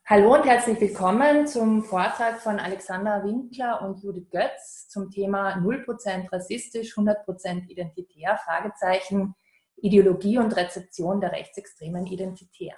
Hallo und herzlich willkommen zum Vortrag von Alexander Winkler und Judith Götz zum Thema 0% rassistisch, 100% identitär, Fragezeichen, Ideologie und Rezeption der rechtsextremen Identitären.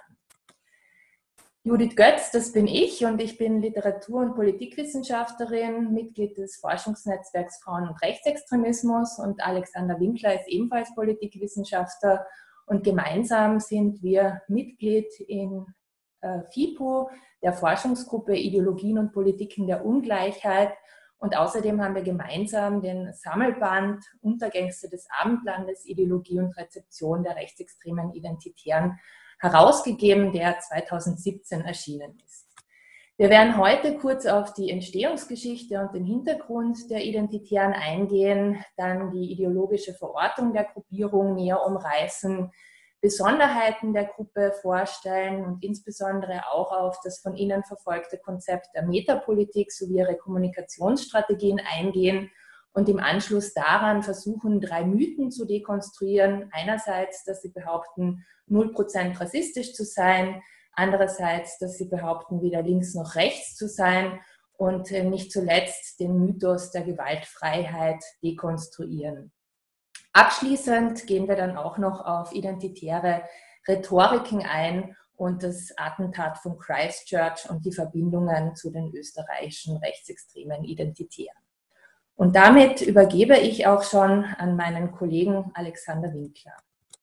Judith Götz, das bin ich und ich bin Literatur- und Politikwissenschaftlerin, Mitglied des Forschungsnetzwerks Frauen- und Rechtsextremismus, und Alexander Winkler ist ebenfalls Politikwissenschaftler und gemeinsam sind wir Mitglied in FIPO, der Forschungsgruppe Ideologien und Politiken der Ungleichheit, und außerdem haben wir gemeinsam den Sammelband Untergängste des Abendlandes, Ideologie und Rezeption der rechtsextremen Identitären herausgegeben, der 2017 erschienen ist. Wir werden heute kurz auf die Entstehungsgeschichte und den Hintergrund der Identitären eingehen, dann die ideologische Verortung der Gruppierung näher umreißen, Besonderheiten der Gruppe vorstellen und insbesondere auch auf das von Ihnen verfolgte Konzept der Metapolitik sowie ihre Kommunikationsstrategien eingehen und im Anschluss daran versuchen, 3 Mythen zu dekonstruieren. Einerseits, dass sie behaupten, 0% rassistisch zu sein, andererseits, dass sie behaupten, weder links noch rechts zu sein, und nicht zuletzt den Mythos der Gewaltfreiheit dekonstruieren. Abschließend gehen wir dann auch noch auf identitäre Rhetoriken ein und das Attentat von Christchurch und die Verbindungen zu den österreichischen rechtsextremen Identitären. Und damit übergebe ich auch schon an meinen Kollegen Alexander Winkler.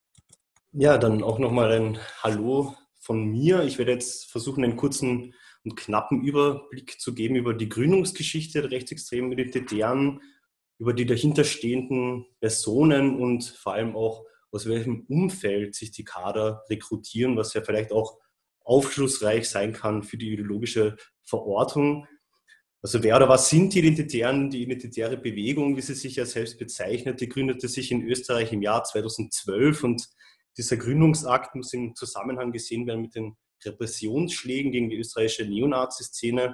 Ja, dann auch nochmal ein Hallo von mir. Ich werde jetzt versuchen, einen kurzen und knappen Überblick zu geben über die Gründungsgeschichte der rechtsextremen Identitären, über die dahinterstehenden Personen und vor allem auch, aus welchem Umfeld sich die Kader rekrutieren, was ja vielleicht auch aufschlussreich sein kann für die ideologische Verortung. Also wer oder was sind die Identitären? Die identitäre Bewegung, wie sie sich ja selbst bezeichnet, die gründete sich in Österreich im Jahr 2012, und dieser Gründungsakt muss im Zusammenhang gesehen werden mit den Repressionsschlägen gegen die österreichische Neonazi-Szene.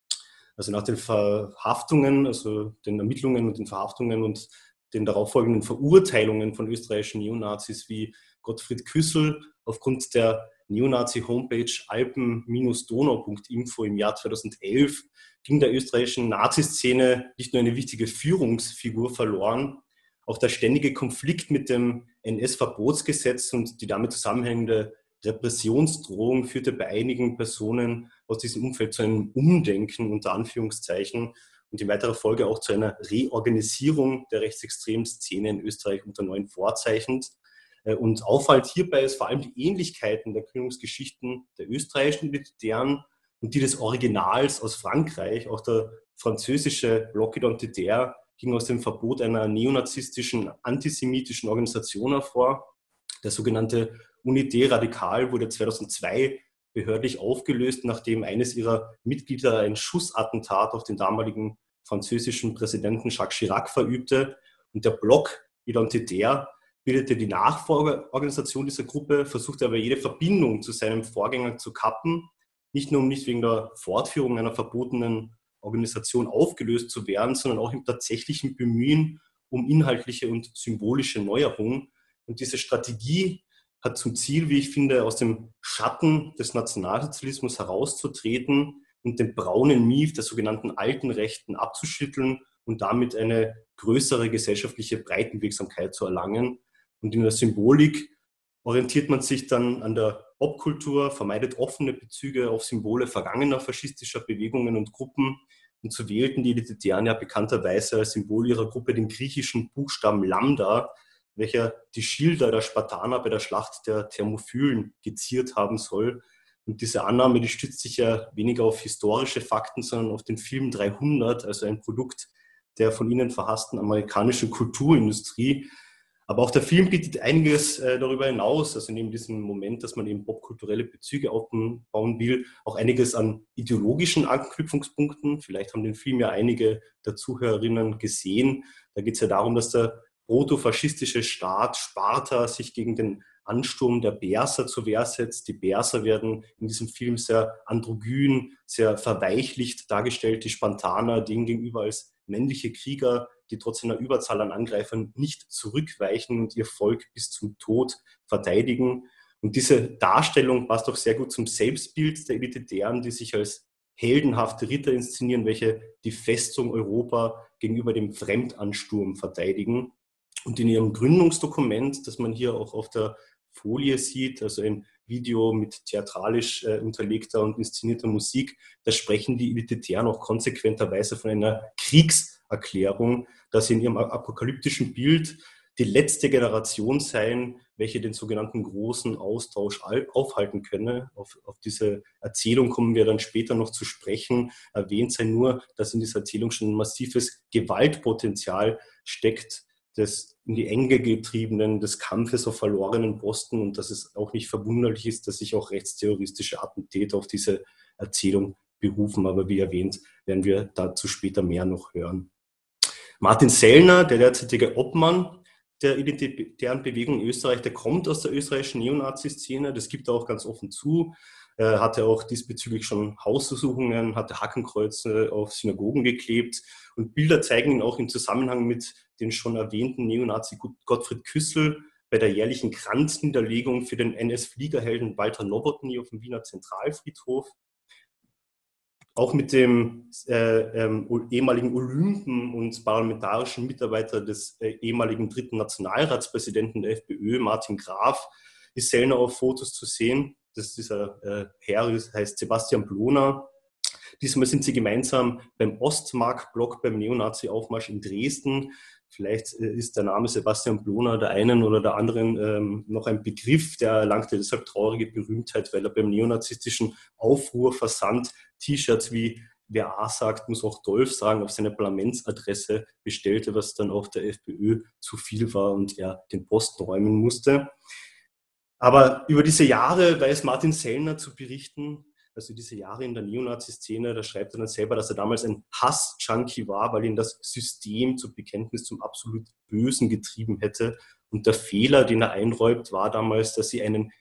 Also nach den Verhaftungen, also den Ermittlungen und den Verhaftungen und den darauffolgenden Verurteilungen von österreichischen Neonazis wie Gottfried Küssel aufgrund der Neonazi-Homepage alpen-donau.info im Jahr 2011 ging der österreichischen Naziszene nicht nur eine wichtige Führungsfigur verloren, auch der ständige Konflikt mit dem NS-Verbotsgesetz und die damit zusammenhängende Repressionsdrohung führte bei einigen Personen aus diesem Umfeld zu einem Umdenken unter Anführungszeichen und in weiterer Folge auch zu einer Reorganisierung der rechtsextremen Szene in Österreich unter neuen Vorzeichen. Und auffallend hierbei ist vor allem die Ähnlichkeiten der Gründungsgeschichten der österreichischen Identitären und die des Originals aus Frankreich. Auch der französische Bloc Identitaire ging aus dem Verbot einer neonazistischen, antisemitischen Organisation hervor. Der sogenannte Unité Radicale wurde 2002 behördlich aufgelöst, nachdem eines ihrer Mitglieder ein Schussattentat auf den damaligen französischen Präsidenten Jacques Chirac verübte. Und der Bloc Identitaire bildete die Nachfolgeorganisation dieser Gruppe, versuchte aber jede Verbindung zu seinem Vorgänger zu kappen, nicht nur um nicht wegen der Fortführung einer verbotenen Organisation aufgelöst zu werden, sondern auch im tatsächlichen Bemühen um inhaltliche und symbolische Neuerung. Und diese Strategie hat zum Ziel, wie ich finde, aus dem Schatten des Nationalsozialismus herauszutreten und den braunen Mief der sogenannten alten Rechten abzuschütteln und damit eine größere gesellschaftliche Breitenwirksamkeit zu erlangen. Und in der Symbolik orientiert man sich dann an der Popkultur, vermeidet offene Bezüge auf Symbole vergangener faschistischer Bewegungen und Gruppen. Und so wählten die Identitären ja bekannterweise als Symbol ihrer Gruppe den griechischen Buchstaben Lambda, welcher die Schilder der Spartaner bei der Schlacht der Thermophylen geziert haben soll. Und diese Annahme, die stützt sich ja weniger auf historische Fakten, sondern auf den Film 300, also ein Produkt der von ihnen verhassten amerikanischen Kulturindustrie. Aber auch der Film bietet einiges darüber hinaus, also neben diesem Moment, dass man eben popkulturelle Bezüge aufbauen will, auch einiges an ideologischen Anknüpfungspunkten. Vielleicht haben den Film ja einige der Zuhörerinnen gesehen. Da geht es ja darum, dass der protofaschistische Staat Sparta sich gegen den Ansturm der Perser zur Wehr setzt. Die Perser werden in diesem Film sehr androgyn, sehr verweichlicht dargestellt, die Spartaner denen gegenüber als männliche Krieger, die trotz einer Überzahl an Angreifern nicht zurückweichen und ihr Volk bis zum Tod verteidigen. Und diese Darstellung passt auch sehr gut zum Selbstbild der Identitären, die sich als heldenhafte Ritter inszenieren, welche die Festung Europa gegenüber dem Fremdansturm verteidigen. Und in ihrem Gründungsdokument, das man hier auch auf der Folie sieht, also ein Video mit theatralisch unterlegter und inszenierter Musik, da sprechen die Identitären auch konsequenterweise von einer Kriegserklärung, dass sie in ihrem apokalyptischen Bild die letzte Generation seien, welche den sogenannten großen Austausch aufhalten könne. Auf diese Erzählung kommen wir dann später noch zu sprechen. Erwähnt sei nur, dass in dieser Erzählung schon ein massives Gewaltpotenzial steckt, des in die Enge getriebenen, des Kampfes auf verlorenen Posten und dass es auch nicht verwunderlich ist, dass sich auch rechtsterroristische Attentäter auf diese Erzählung berufen. Aber wie erwähnt, werden wir dazu später mehr noch hören. Martin Sellner, der derzeitige Obmann der identitären Bewegung in Österreich, der kommt aus der österreichischen Neonazi-Szene, das gibt er auch ganz offen zu. Er hatte auch diesbezüglich schon Hausdurchsuchungen, hatte Hakenkreuze auf Synagogen geklebt und Bilder zeigen ihn auch im Zusammenhang mit den schon erwähnten Neonazi Gottfried Küssel bei der jährlichen Kranzniederlegung für den NS-Fliegerhelden Walter Nowotny auf dem Wiener Zentralfriedhof. Auch mit dem ehemaligen Olympen und parlamentarischen Mitarbeiter des ehemaligen dritten Nationalratspräsidenten der FPÖ, Martin Graf, ist Sellner auf Fotos zu sehen. Dieser Herr heißt Sebastian Bloner. Diesmal sind sie gemeinsam beim Ostmark-Block beim Neonazi-Aufmarsch in Dresden. Vielleicht ist der Name Sebastian Bloner der einen oder der anderen noch ein Begriff, der erlangte deshalb traurige Berühmtheit, weil er beim neonazistischen Aufruhrversand T-Shirts wie wer A sagt, muss auch Dolf sagen, auf seine Parlamentsadresse bestellte, was dann auch der FPÖ zu viel war und er den Posten räumen musste. Aber über diese Jahre weiß Martin Sellner zu berichten, also diese Jahre in der Neonazi-Szene, da schreibt er dann selber, dass er damals ein Hass-Junkie war, weil ihn das System zum Bekenntnis zum absolut Bösen getrieben hätte. Und der Fehler, den er einräumt, war damals, dass sie einen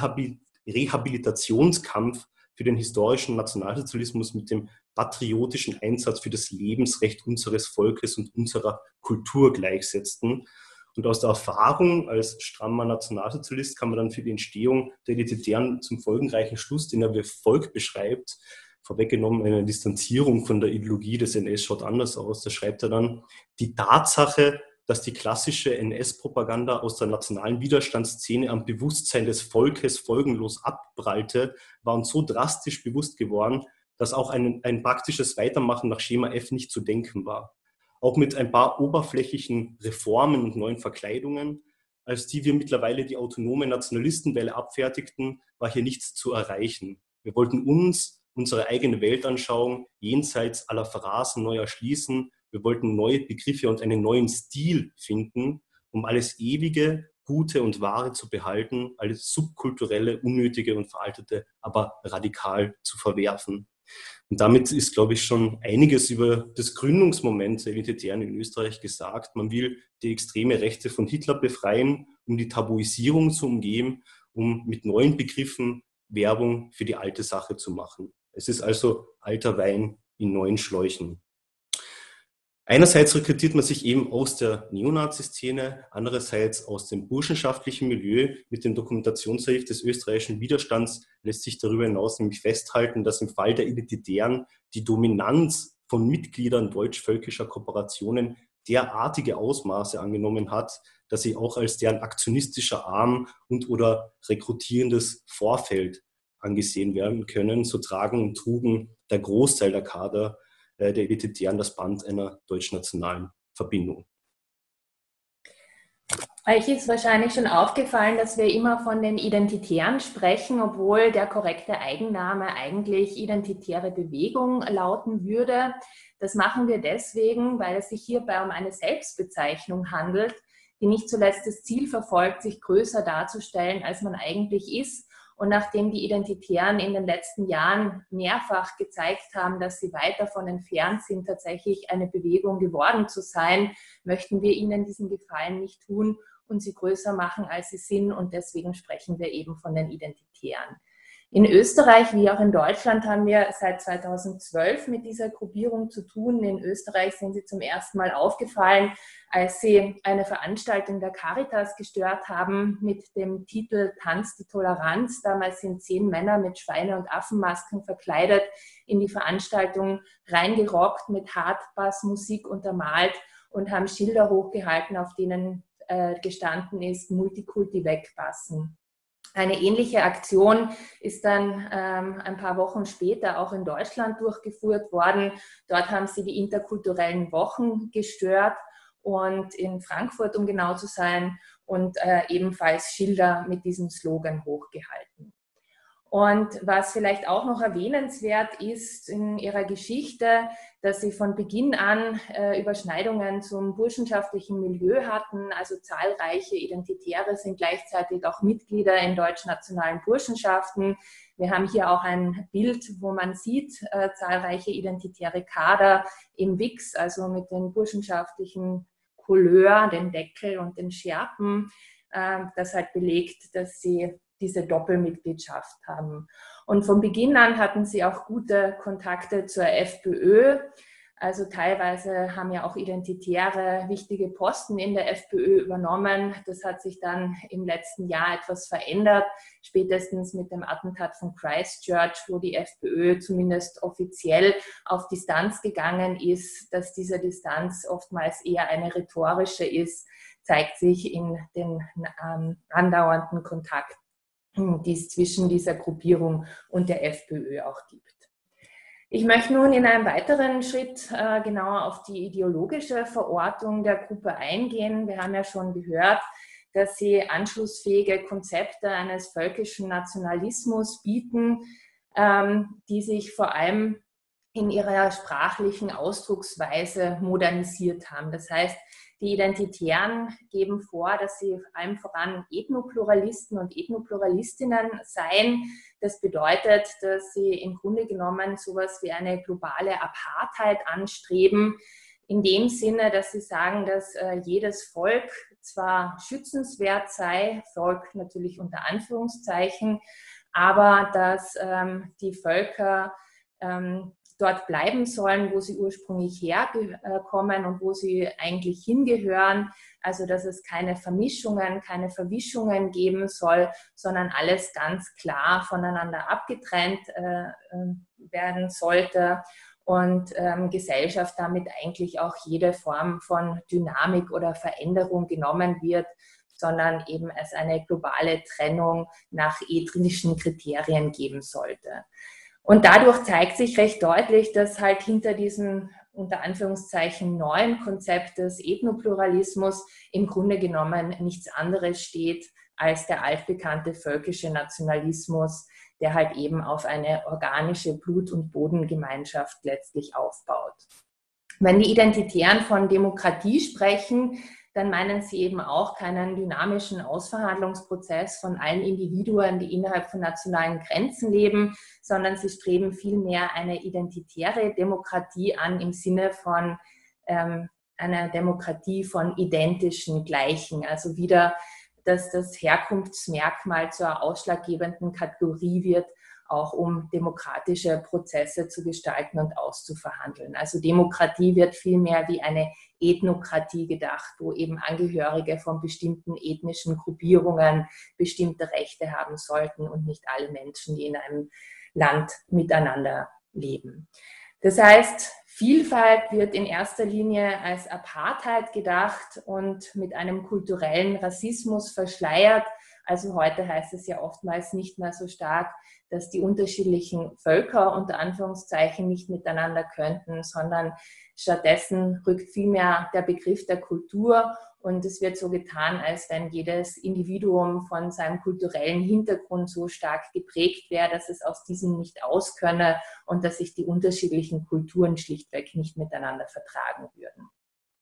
Rehabilitationskampf für den historischen Nationalsozialismus mit dem patriotischen Einsatz für das Lebensrecht unseres Volkes und unserer Kultur gleichsetzten. Und aus der Erfahrung als strammer Nationalsozialist kann man dann für die Entstehung der Identitären zum folgenreichen Schluss, den er wie folgt beschreibt, vorweggenommen eine Distanzierung von der Ideologie des NS schaut anders aus. Da schreibt er dann, die Tatsache, dass die klassische NS-Propaganda aus der nationalen Widerstandsszene am Bewusstsein des Volkes folgenlos abprallte, war uns so drastisch bewusst geworden, dass auch ein praktisches Weitermachen nach Schema F nicht zu denken war. Auch mit ein paar oberflächlichen Reformen und neuen Verkleidungen, als die wir mittlerweile die autonome Nationalistenwelle abfertigten, war hier nichts zu erreichen. Wir wollten uns, unsere eigene Weltanschauung, jenseits aller Phrasen neu erschließen. Wir wollten neue Begriffe und einen neuen Stil finden, um alles Ewige, Gute und Wahre zu behalten, alles Subkulturelle, Unnötige und Veraltete aber radikal zu verwerfen. Und damit ist, glaube ich, schon einiges über das Gründungsmoment der Identitären in Österreich gesagt. Man will die extreme Rechte von Hitler befreien, um die Tabuisierung zu umgehen, um mit neuen Begriffen Werbung für die alte Sache zu machen. Es ist also alter Wein in neuen Schläuchen. Einerseits rekrutiert man sich eben aus der Neonazi-Szene, andererseits aus dem burschenschaftlichen Milieu. Mit dem Dokumentationsarchiv des österreichischen Widerstands lässt sich darüber hinaus nämlich festhalten, dass im Fall der Identitären die Dominanz von Mitgliedern deutsch-völkischer Kooperationen derartige Ausmaße angenommen hat, dass sie auch als deren aktionistischer Arm und oder rekrutierendes Vorfeld angesehen werden können. So tragen und trugen der Großteil der Kader der Identitären das Band einer deutschnationalen Verbindung. Euch ist wahrscheinlich schon aufgefallen, dass wir immer von den Identitären sprechen, obwohl der korrekte Eigenname eigentlich Identitäre Bewegung lauten würde. Das machen wir deswegen, weil es sich hierbei um eine Selbstbezeichnung handelt, die nicht zuletzt das Ziel verfolgt, sich größer darzustellen, als man eigentlich ist. Und nachdem die Identitären in den letzten Jahren mehrfach gezeigt haben, dass sie weit davon entfernt sind, tatsächlich eine Bewegung geworden zu sein, möchten wir ihnen diesen Gefallen nicht tun und sie größer machen, als sie sind. Und deswegen sprechen wir eben von den Identitären. In Österreich wie auch in Deutschland haben wir seit 2012 mit dieser Gruppierung zu tun. In Österreich sind sie zum ersten Mal aufgefallen, als sie eine Veranstaltung der Caritas gestört haben mit dem Titel Tanz die Toleranz. Damals sind 10 Männer mit Schweine- und Affenmasken verkleidet in die Veranstaltung reingerockt, mit Hardbass-Musik untermalt und haben Schilder hochgehalten, auf denen gestanden ist, Multikulti wegpassen. Eine ähnliche Aktion ist dann ein paar Wochen später auch in Deutschland durchgeführt worden. Dort haben sie die interkulturellen Wochen gestört und in Frankfurt, um genau zu sein, und ebenfalls Schilder mit diesem Slogan hochgehalten. Und was vielleicht auch noch erwähnenswert ist in ihrer Geschichte, dass sie von Beginn an Überschneidungen zum burschenschaftlichen Milieu hatten. Also zahlreiche Identitäre sind gleichzeitig auch Mitglieder in deutschnationalen Burschenschaften. Wir haben hier auch ein Bild, wo man sieht, zahlreiche identitäre Kader im Wix, also mit den burschenschaftlichen Couleur, den Deckel und den Schärpen, das halt belegt, dass sie diese Doppelmitgliedschaft haben. Und von Beginn an hatten sie auch gute Kontakte zur FPÖ. Also teilweise haben ja auch Identitäre wichtige Posten in der FPÖ übernommen. Das hat sich dann im letzten Jahr etwas verändert, spätestens mit dem Attentat von Christchurch, wo die FPÖ zumindest offiziell auf Distanz gegangen ist. Dass diese Distanz oftmals eher eine rhetorische ist, zeigt sich in den andauernden Kontakten, die es zwischen dieser Gruppierung und der FPÖ auch gibt. Ich möchte nun in einem weiteren Schritt genauer auf die ideologische Verortung der Gruppe eingehen. Wir haben ja schon gehört, dass sie anschlussfähige Konzepte eines völkischen Nationalismus bieten, die sich vor allem in ihrer sprachlichen Ausdrucksweise modernisiert haben. Das heißt, die Identitären geben vor, dass sie allem voran Ethnopluralisten und Ethnopluralistinnen seien. Das bedeutet, dass sie im Grunde genommen sowas wie eine globale Apartheid anstreben, in dem Sinne, dass sie sagen, dass jedes Volk zwar schützenswert sei, Volk natürlich unter Anführungszeichen, aber dass die Völker dort bleiben sollen, wo sie ursprünglich herkommen und wo sie eigentlich hingehören. Also dass es keine Vermischungen, keine Verwischungen geben soll, sondern alles ganz klar voneinander abgetrennt werden sollte und Gesellschaft damit eigentlich auch jede Form von Dynamik oder Veränderung genommen wird, sondern eben es eine globale Trennung nach ethnischen Kriterien geben sollte. Und dadurch zeigt sich recht deutlich, dass halt hinter diesem unter Anführungszeichen neuen Konzept des Ethnopluralismus im Grunde genommen nichts anderes steht als der altbekannte völkische Nationalismus, der halt eben auf eine organische Blut- und Bodengemeinschaft letztlich aufbaut. Wenn die Identitären von Demokratie sprechen, dann meinen sie eben auch keinen dynamischen Ausverhandlungsprozess von allen Individuen, die innerhalb von nationalen Grenzen leben, sondern sie streben vielmehr eine identitäre Demokratie an im Sinne von einer Demokratie von identischen Gleichen. Also wieder, dass das Herkunftsmerkmal zur ausschlaggebenden Kategorie wird, auch um demokratische Prozesse zu gestalten und auszuverhandeln. Also Demokratie wird vielmehr wie eine Ethnokratie gedacht, wo eben Angehörige von bestimmten ethnischen Gruppierungen bestimmte Rechte haben sollten und nicht alle Menschen, die in einem Land miteinander leben. Das heißt, Vielfalt wird in erster Linie als Apartheid gedacht und mit einem kulturellen Rassismus verschleiert. Also heute heißt es ja oftmals nicht mehr so stark, dass die unterschiedlichen Völker unter Anführungszeichen nicht miteinander könnten, sondern stattdessen rückt vielmehr der Begriff der Kultur und es wird so getan, als wenn jedes Individuum von seinem kulturellen Hintergrund so stark geprägt wäre, dass es aus diesem nicht auskönne und dass sich die unterschiedlichen Kulturen schlichtweg nicht miteinander vertragen würden.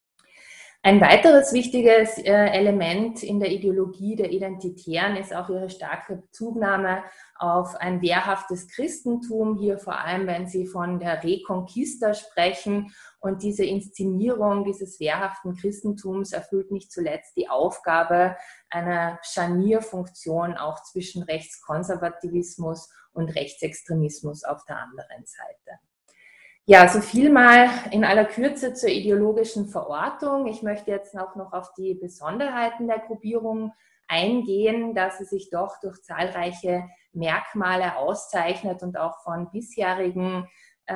Ein weiteres wichtiges Element in der Ideologie der Identitären ist auch ihre starke Bezugnahme auf ein wehrhaftes Christentum, hier vor allem, wenn sie von der Reconquista sprechen. Und diese Inszenierung dieses wehrhaften Christentums erfüllt nicht zuletzt die Aufgabe einer Scharnierfunktion auch zwischen Rechtskonservativismus und Rechtsextremismus auf der anderen Seite. Ja, so viel mal in aller Kürze zur ideologischen Verortung. Ich möchte jetzt auch noch auf die Besonderheiten der Gruppierung eingehen, dass sie sich doch durch zahlreiche Merkmale auszeichnet und auch von bisherigen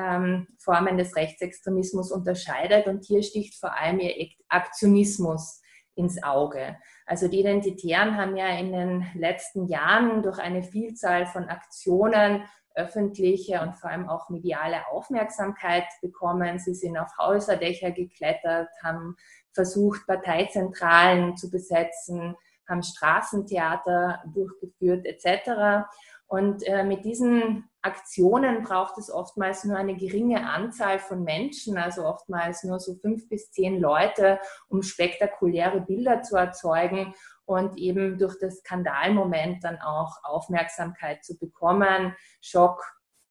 Formen des Rechtsextremismus unterscheidet. Und hier sticht vor allem ihr Aktionismus ins Auge. Also die Identitären haben ja in den letzten Jahren durch eine Vielzahl von Aktionen öffentliche und vor allem auch mediale Aufmerksamkeit bekommen. Sie sind auf Häuserdächer geklettert, haben versucht, Parteizentralen zu besetzen, haben Straßentheater durchgeführt etc. Und mit diesen Aktionen braucht es oftmals nur eine geringe Anzahl von Menschen, also oftmals nur so 5 bis 10 Leute, um spektakuläre Bilder zu erzeugen und eben durch das Skandalmoment dann auch Aufmerksamkeit zu bekommen, Schock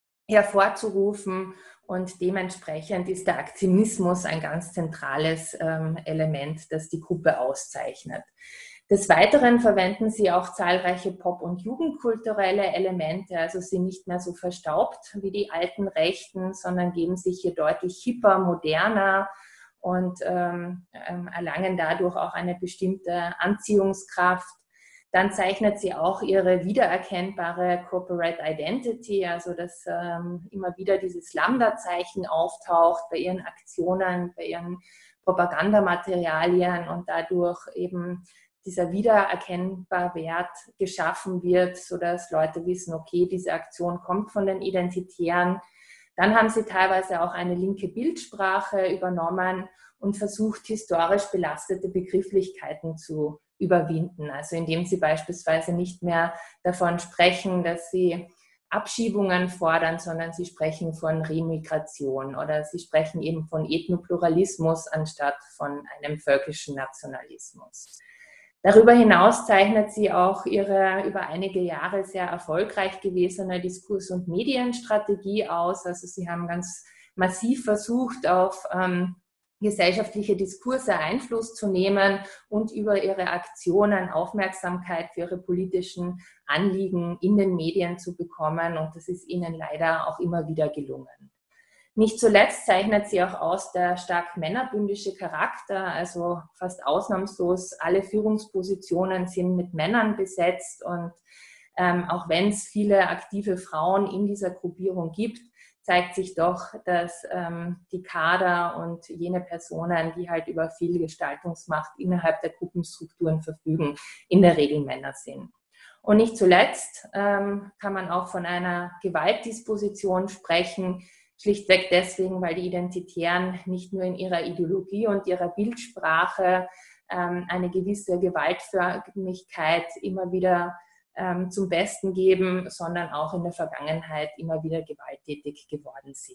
hervorzurufen. Und dementsprechend ist der Aktionismus ein ganz zentrales Element, das die Gruppe auszeichnet. Des Weiteren verwenden sie auch zahlreiche Pop- und jugendkulturelle Elemente, also sind nicht mehr so verstaubt wie die alten Rechten, sondern geben sich hier deutlich hipper, moderner und erlangen dadurch auch eine bestimmte Anziehungskraft. Dann zeichnet sie auch ihre wiedererkennbare Corporate Identity, also dass immer wieder dieses Lambda-Zeichen auftaucht bei ihren Aktionen, bei ihren Propagandamaterialien und dadurch eben dieser wiedererkennbare Wert geschaffen wird, sodass Leute wissen, okay, diese Aktion kommt von den Identitären. Dann haben sie teilweise auch eine linke Bildsprache übernommen und versucht, historisch belastete Begrifflichkeiten zu überwinden. Also indem sie beispielsweise nicht mehr davon sprechen, dass sie Abschiebungen fordern, sondern sie sprechen von Remigration oder sie sprechen eben von Ethnopluralismus anstatt von einem völkischen Nationalismus. Darüber hinaus zeichnet sie auch ihre über einige Jahre sehr erfolgreich gewesene Diskurs- und Medienstrategie aus. Also sie haben ganz massiv versucht, auf gesellschaftliche Diskurse Einfluss zu nehmen und über ihre Aktionen Aufmerksamkeit für ihre politischen Anliegen in den Medien zu bekommen. Und das ist ihnen leider auch immer wieder gelungen. Nicht zuletzt zeichnet sie auch aus der stark männerbündische Charakter, also fast ausnahmslos alle Führungspositionen sind mit Männern besetzt und auch wenn es viele aktive Frauen in dieser Gruppierung gibt, zeigt sich doch, dass die Kader und jene Personen, die halt über viel Gestaltungsmacht innerhalb der Gruppenstrukturen verfügen, in der Regel Männer sind. Und nicht zuletzt kann man auch von einer Gewaltdisposition sprechen, schlichtweg deswegen, weil die Identitären nicht nur in ihrer Ideologie und ihrer Bildsprache eine gewisse Gewaltförmigkeit immer wieder zum Besten geben, sondern auch in der Vergangenheit immer wieder gewalttätig geworden sind.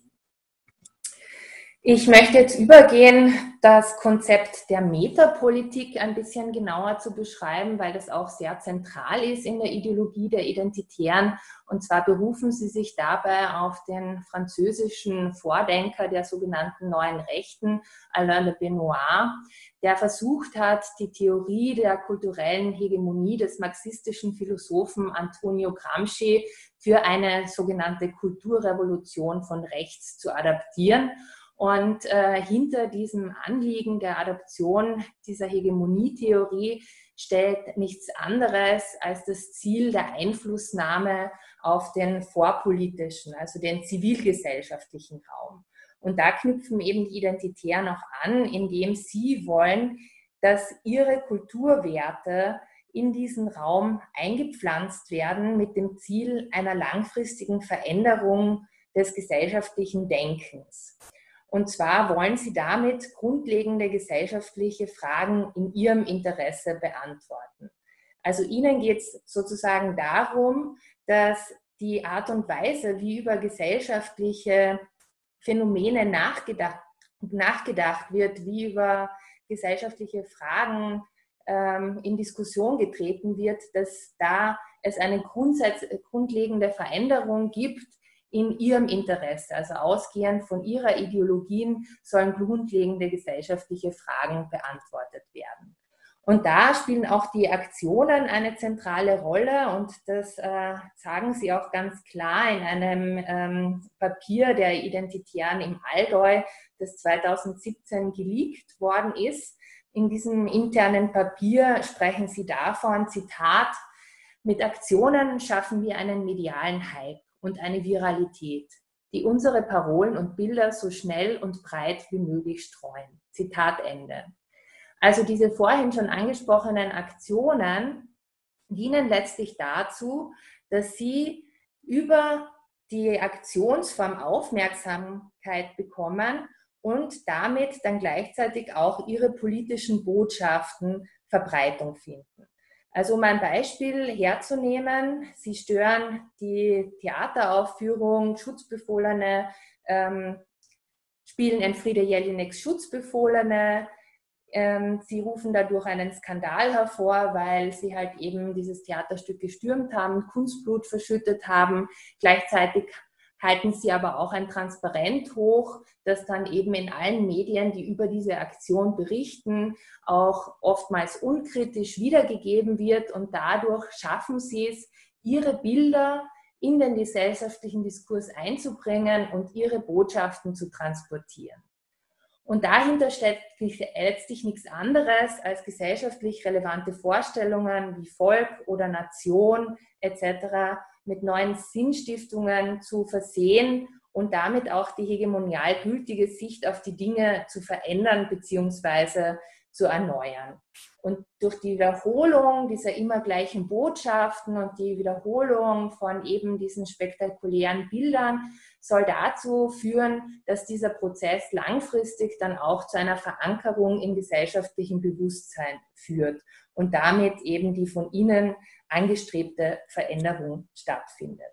Ich möchte jetzt übergehen, das Konzept der Metapolitik ein bisschen genauer zu beschreiben, weil das auch sehr zentral ist in der Ideologie der Identitären. Und zwar berufen sie sich dabei auf den französischen Vordenker der sogenannten Neuen Rechten, Alain de Benoist, der versucht hat, die Theorie der kulturellen Hegemonie des marxistischen Philosophen Antonio Gramsci für eine sogenannte Kulturrevolution von rechts zu adaptieren. Und hinter diesem Anliegen der Adaption dieser Hegemonietheorie stellt nichts anderes als das Ziel der Einflussnahme auf den vorpolitischen, also den zivilgesellschaftlichen Raum. Und da knüpfen eben die Identitären auch an, indem sie wollen, dass ihre Kulturwerte in diesen Raum eingepflanzt werden mit dem Ziel einer langfristigen Veränderung des gesellschaftlichen Denkens. Und zwar wollen sie damit grundlegende gesellschaftliche Fragen in ihrem Interesse beantworten. Also ihnen geht es sozusagen darum, dass die Art und Weise, wie über gesellschaftliche Phänomene nachgedacht wird, wie über gesellschaftliche Fragen in Diskussion getreten wird, dass da es eine grundlegende Veränderung gibt, in ihrem Interesse, also ausgehend von ihrer Ideologien, sollen grundlegende gesellschaftliche Fragen beantwortet werden. Und da spielen auch die Aktionen eine zentrale Rolle und das sagen sie auch ganz klar in einem Papier der Identitären im Allgäu, das 2017 geleakt worden ist. In diesem internen Papier sprechen sie davon, Zitat, mit Aktionen schaffen wir einen medialen Hype und eine Viralität, die unsere Parolen und Bilder so schnell und breit wie möglich streuen. Zitat Ende. Also diese vorhin schon angesprochenen Aktionen dienen letztlich dazu, dass sie über die Aktionsform Aufmerksamkeit bekommen und damit dann gleichzeitig auch ihre politischen Botschaften Verbreitung finden. Also um ein Beispiel herzunehmen, sie stören die Theateraufführung, Schutzbefohlene spielen Elfriede Jelineks Schutzbefohlene. Sie rufen dadurch einen Skandal hervor, weil sie halt eben dieses Theaterstück gestürmt haben, Kunstblut verschüttet haben. Gleichzeitig halten sie aber auch ein Transparent hoch, das dann eben in allen Medien, die über diese Aktion berichten, auch oftmals unkritisch wiedergegeben wird. Und dadurch schaffen sie es, ihre Bilder in den gesellschaftlichen Diskurs einzubringen und ihre Botschaften zu transportieren. Und dahinter steckt letztlich nichts anderes als gesellschaftlich relevante Vorstellungen wie Volk oder Nation etc. mit neuen Sinnstiftungen zu versehen und damit auch die hegemonial gültige Sicht auf die Dinge zu verändern bzw. zu erneuern. Und durch die Wiederholung dieser immer gleichen Botschaften und die Wiederholung von eben diesen spektakulären Bildern soll dazu führen, dass dieser Prozess langfristig dann auch zu einer Verankerung im gesellschaftlichen Bewusstsein führt und damit eben die von ihnen angestrebte Veränderung stattfindet.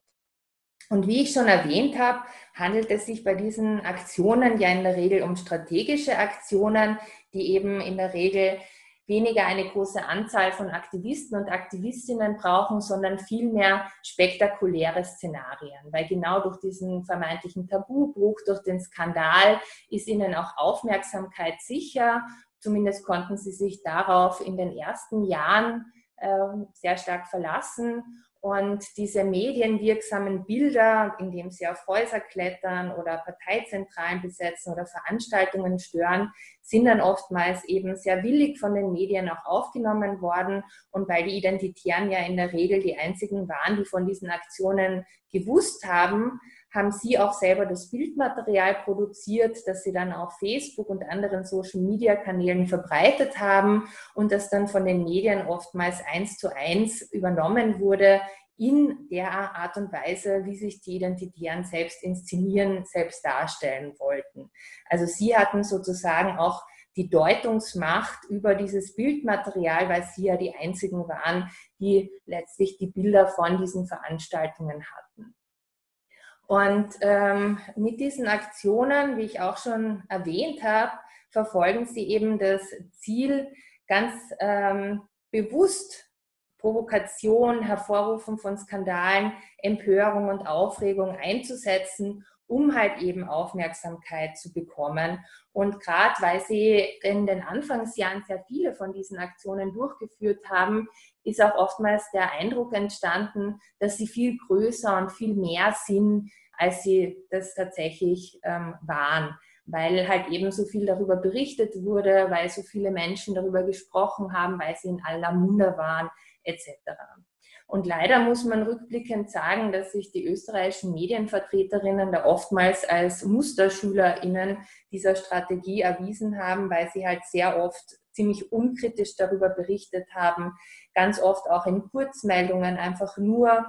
Und wie ich schon erwähnt habe, handelt es sich bei diesen Aktionen ja in der Regel um strategische Aktionen, die eben in der Regel weniger eine große Anzahl von Aktivisten und Aktivistinnen brauchen, sondern vielmehr spektakuläre Szenarien. Weil genau durch diesen vermeintlichen Tabubruch, durch den Skandal ist ihnen auch Aufmerksamkeit sicher. Zumindest konnten sie sich darauf in den ersten Jahren sehr stark verlassen. Und diese medienwirksamen Bilder, indem sie auf Häuser klettern oder Parteizentralen besetzen oder Veranstaltungen stören, sind dann oftmals eben sehr willig von den Medien auch aufgenommen worden. Und weil die Identitären ja in der Regel die einzigen waren, die von diesen Aktionen gewusst haben, haben sie auch selber das Bildmaterial produziert, das sie dann auf Facebook und anderen Social-Media-Kanälen verbreitet haben und das dann von den Medien oftmals 1:1 übernommen wurde in der Art und Weise, wie sich die Identitären selbst inszenieren, selbst darstellen wollten. Also sie hatten sozusagen auch die Deutungsmacht über dieses Bildmaterial, weil sie ja die einzigen waren, die letztlich die Bilder von diesen Veranstaltungen hatten. Und mit diesen Aktionen, wie ich auch schon erwähnt habe, verfolgen sie eben das Ziel, ganz bewusst Provokation, Hervorrufen von Skandalen, Empörung und Aufregung einzusetzen, um halt eben Aufmerksamkeit zu bekommen. Und gerade weil sie in den Anfangsjahren sehr viele von diesen Aktionen durchgeführt haben, ist auch oftmals der Eindruck entstanden, dass sie viel größer und viel mehr sind, als sie das tatsächlich waren. Weil halt eben so viel darüber berichtet wurde, weil so viele Menschen darüber gesprochen haben, weil sie in aller Munde waren, etc. Und leider muss man rückblickend sagen, dass sich die österreichischen Medienvertreterinnen da oftmals als MusterschülerInnen dieser Strategie erwiesen haben, weil sie halt sehr oft ziemlich unkritisch darüber berichtet haben, ganz oft auch in Kurzmeldungen einfach nur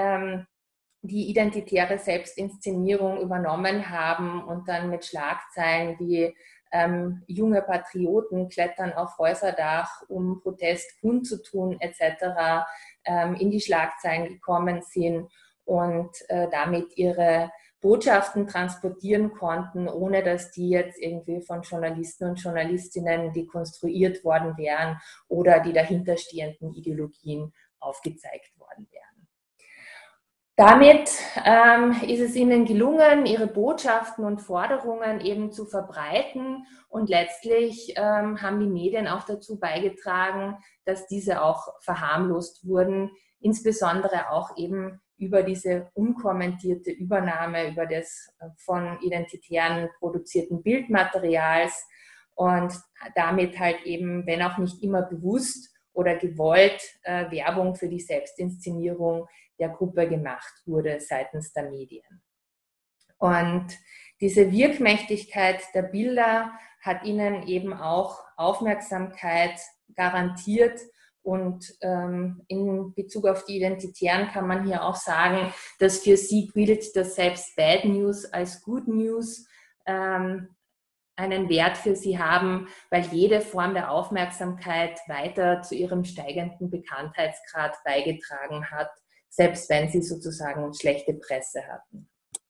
die identitäre Selbstinszenierung übernommen haben und dann mit Schlagzeilen wie junge Patrioten klettern auf Häuserdach, um Protest kundzutun etc. In die Schlagzeilen gekommen sind und damit ihre Botschaften transportieren konnten, ohne dass die jetzt irgendwie von Journalisten und Journalistinnen dekonstruiert worden wären oder die dahinterstehenden Ideologien aufgezeigt worden wären. Damit ist es ihnen gelungen, ihre Botschaften und Forderungen eben zu verbreiten, und letztlich haben die Medien auch dazu beigetragen, dass diese auch verharmlost wurden, insbesondere auch eben über diese unkommentierte Übernahme über das von Identitären produzierten Bildmaterials und damit halt eben, wenn auch nicht immer bewusst oder gewollt, Werbung für die Selbstinszenierung der Gruppe gemacht wurde seitens der Medien. Und diese Wirkmächtigkeit der Bilder hat ihnen eben auch Aufmerksamkeit garantiert. Und in Bezug auf die Identitären kann man hier auch sagen, dass für sie gilt, dass selbst Bad News als Good News einen Wert für sie haben, weil jede Form der Aufmerksamkeit weiter zu ihrem steigenden Bekanntheitsgrad beigetragen hat, selbst wenn sie sozusagen schlechte Presse hatten.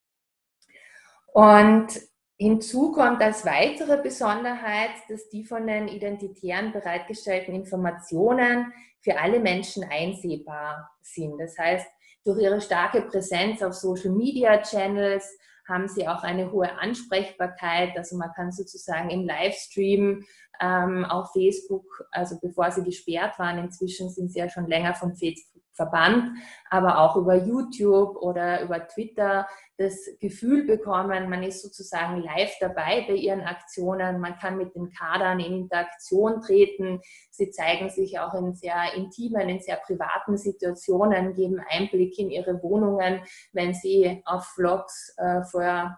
Und hinzu kommt als weitere Besonderheit, dass die von den Identitären bereitgestellten Informationen für alle Menschen einsehbar sind. Das heißt, durch ihre starke Präsenz auf Social-Media-Channels haben sie auch eine hohe Ansprechbarkeit. Also man kann sozusagen im Livestream auf Facebook, also bevor sie gesperrt waren, inzwischen sind sie ja schon länger von Facebook verbannt, aber auch über YouTube oder über Twitter das Gefühl bekommen, man ist sozusagen live dabei bei ihren Aktionen, man kann mit den Kadern in Interaktion treten, sie zeigen sich auch in sehr intimen, in sehr privaten Situationen, geben Einblick in ihre Wohnungen, wenn sie auf Vlogs vor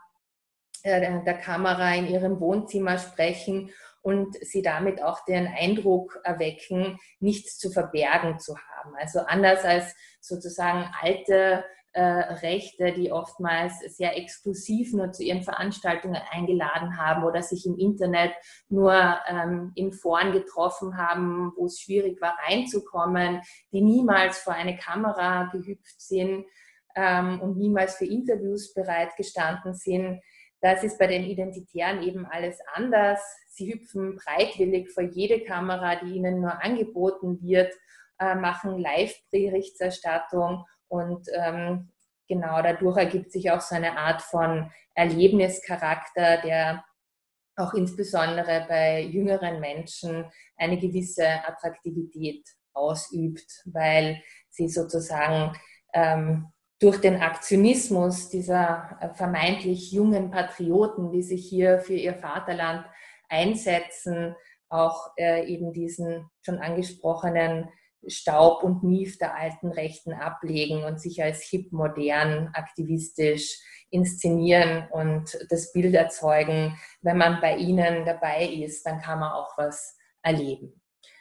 der Kamera in ihrem Wohnzimmer sprechen und sie damit auch den Eindruck erwecken, nichts zu verbergen zu haben. Also anders als sozusagen alte Rechte, die oftmals sehr exklusiv nur zu ihren Veranstaltungen eingeladen haben oder sich im Internet nur in Foren getroffen haben, wo es schwierig war reinzukommen, die niemals vor eine Kamera gehüpft sind und niemals für Interviews bereitgestanden sind. Das ist bei den Identitären eben alles anders. Sie hüpfen bereitwillig vor jede Kamera, die ihnen nur angeboten wird, machen Live-Berichterstattung und genau dadurch ergibt sich auch so eine Art von Erlebnischarakter, der auch insbesondere bei jüngeren Menschen eine gewisse Attraktivität ausübt, weil sie sozusagen durch den Aktionismus dieser vermeintlich jungen Patrioten, die sich hier für ihr Vaterland einsetzen, auch eben diesen schon angesprochenen Staub und Mief der alten Rechten ablegen und sich als hip, modern, aktivistisch inszenieren und das Bild erzeugen, wenn man bei ihnen dabei ist, dann kann man auch was erleben.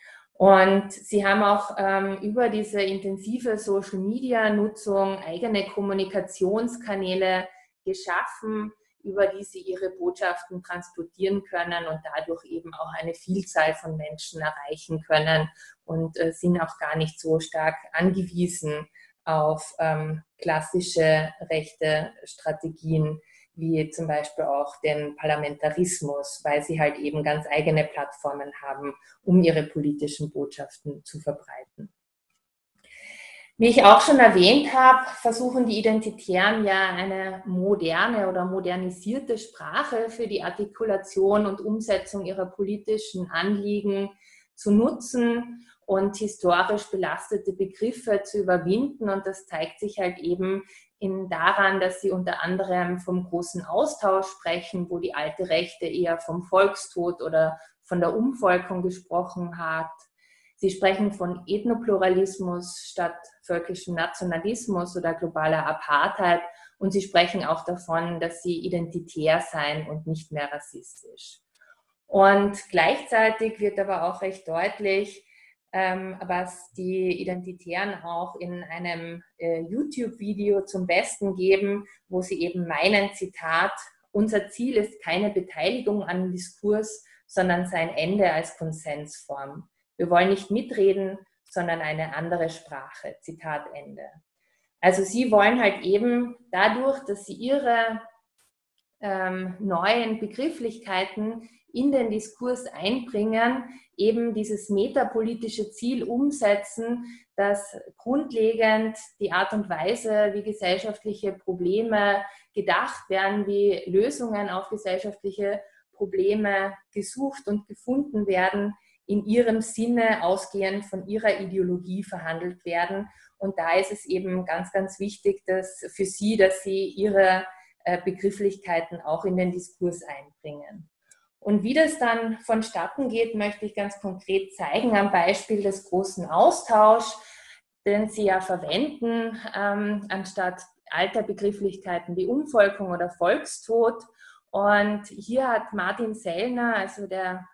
Und sie haben auch über diese intensive Social-Media-Nutzung eigene Kommunikationskanäle geschaffen, über die sie ihre Botschaften transportieren können und dadurch eben auch eine Vielzahl von Menschen erreichen können und sind auch gar nicht so stark angewiesen auf klassische rechte Strategien, wie zum Beispiel auch den Parlamentarismus, weil sie halt eben ganz eigene Plattformen haben, um ihre politischen Botschaften zu verbreiten. Wie ich auch schon erwähnt habe, versuchen die Identitären ja eine moderne oder modernisierte Sprache für die Artikulation und Umsetzung ihrer politischen Anliegen zu nutzen und historisch belastete Begriffe zu überwinden. Und das zeigt sich halt eben daran, dass sie unter anderem vom großen Austausch sprechen, wo die alte Rechte eher vom Volkstod oder von der Umvolkung gesprochen hat. Sie sprechen von Ethnopluralismus statt völkischem Nationalismus oder globaler Apartheid. Und sie sprechen auch davon, dass sie identitär seien und nicht mehr rassistisch. Und gleichzeitig wird aber auch recht deutlich, was die Identitären auch in einem YouTube-Video zum Besten geben, wo sie eben meinen, Zitat, unser Ziel ist keine Beteiligung an Diskurs, sondern sein Ende als Konsensform. Wir wollen nicht mitreden, sondern eine andere Sprache. Zitat Ende. Also sie wollen halt eben dadurch, dass sie ihre neuen Begrifflichkeiten in den Diskurs einbringen, eben dieses metapolitische Ziel umsetzen, dass grundlegend die Art und Weise, wie gesellschaftliche Probleme gedacht werden, wie Lösungen auf gesellschaftliche Probleme gesucht und gefunden werden, in ihrem Sinne ausgehend von ihrer Ideologie verhandelt werden. Und da ist es eben ganz, ganz wichtig, dass sie ihre Begrifflichkeiten auch in den Diskurs einbringen. Und wie das dann vonstatten geht, möchte ich ganz konkret zeigen am Beispiel des großen Austauschs, den Sie ja verwenden, anstatt alter Begrifflichkeiten wie Umvolkung oder Volkstod. Und hier hat Martin Sellner, also der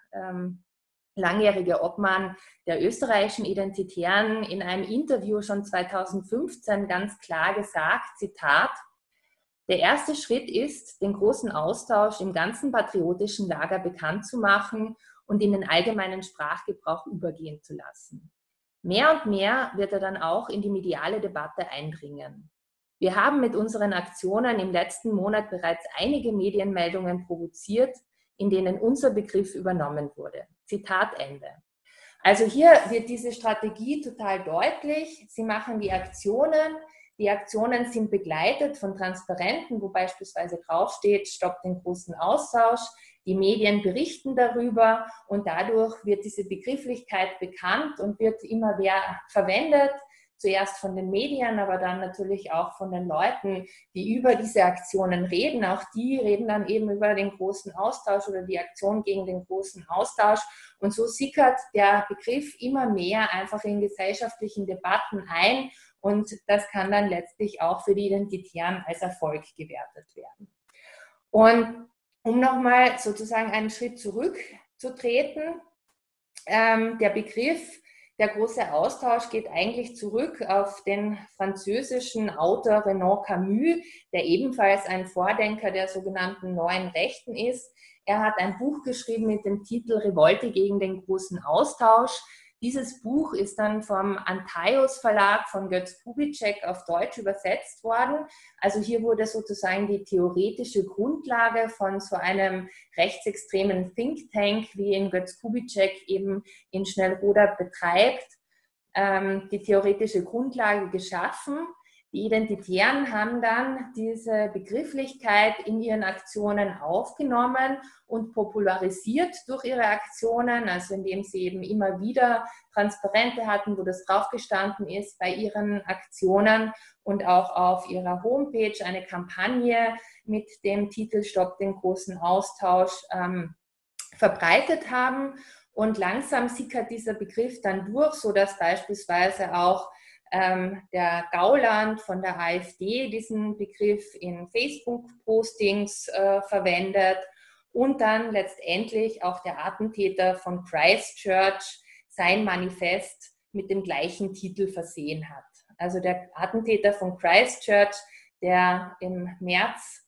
langjährige Obmann der österreichischen Identitären, in einem Interview schon 2015 ganz klar gesagt, Zitat: Der erste Schritt ist, den großen Austausch im ganzen patriotischen Lager bekannt zu machen und in den allgemeinen Sprachgebrauch übergehen zu lassen. Mehr und mehr wird er dann auch in die mediale Debatte eindringen. Wir haben mit unseren Aktionen im letzten Monat bereits einige Medienmeldungen provoziert, in denen unser Begriff übernommen wurde. Zitat Ende. Also hier wird diese Strategie total deutlich. Sie machen die Aktionen. Die Aktionen sind begleitet von Transparenten, wo beispielsweise draufsteht, stoppt den großen Austausch. Die Medien berichten darüber und dadurch wird diese Begrifflichkeit bekannt und wird immer mehr verwendet. Zuerst von den Medien, aber dann natürlich auch von den Leuten, die über diese Aktionen reden. Auch die reden dann eben über den großen Austausch oder die Aktion gegen den großen Austausch. Und so sickert der Begriff immer mehr einfach in gesellschaftlichen Debatten ein. Und das kann dann letztlich auch für die Identitären als Erfolg gewertet werden. Und um nochmal sozusagen einen Schritt zurückzutreten, der Begriff, der große Austausch geht eigentlich zurück auf den französischen Autor Renan Camus, der ebenfalls ein Vordenker der sogenannten Neuen Rechten ist. Er hat ein Buch geschrieben mit dem Titel Revolte gegen den großen Austausch. Dieses Buch ist dann vom Antaios Verlag von Götz Kubitschek auf Deutsch übersetzt worden. Also hier wurde sozusagen die theoretische Grundlage von so einem rechtsextremen Think Tank, wie ihn Götz Kubitschek eben in Schnellroda betreibt, die theoretische Grundlage geschaffen. Die Identitären haben dann diese Begrifflichkeit in ihren Aktionen aufgenommen und popularisiert durch ihre Aktionen, also indem sie eben immer wieder Transparente hatten, wo das draufgestanden ist bei ihren Aktionen und auch auf ihrer Homepage eine Kampagne mit dem Titel Stopp den großen Austausch verbreitet haben. Und langsam sickert dieser Begriff dann durch, sodass beispielsweise auch der Gauland von der AfD diesen Begriff in Facebook-Postings verwendet und dann letztendlich auch der Attentäter von Christchurch sein Manifest mit dem gleichen Titel versehen hat. Also der Attentäter von Christchurch, der im März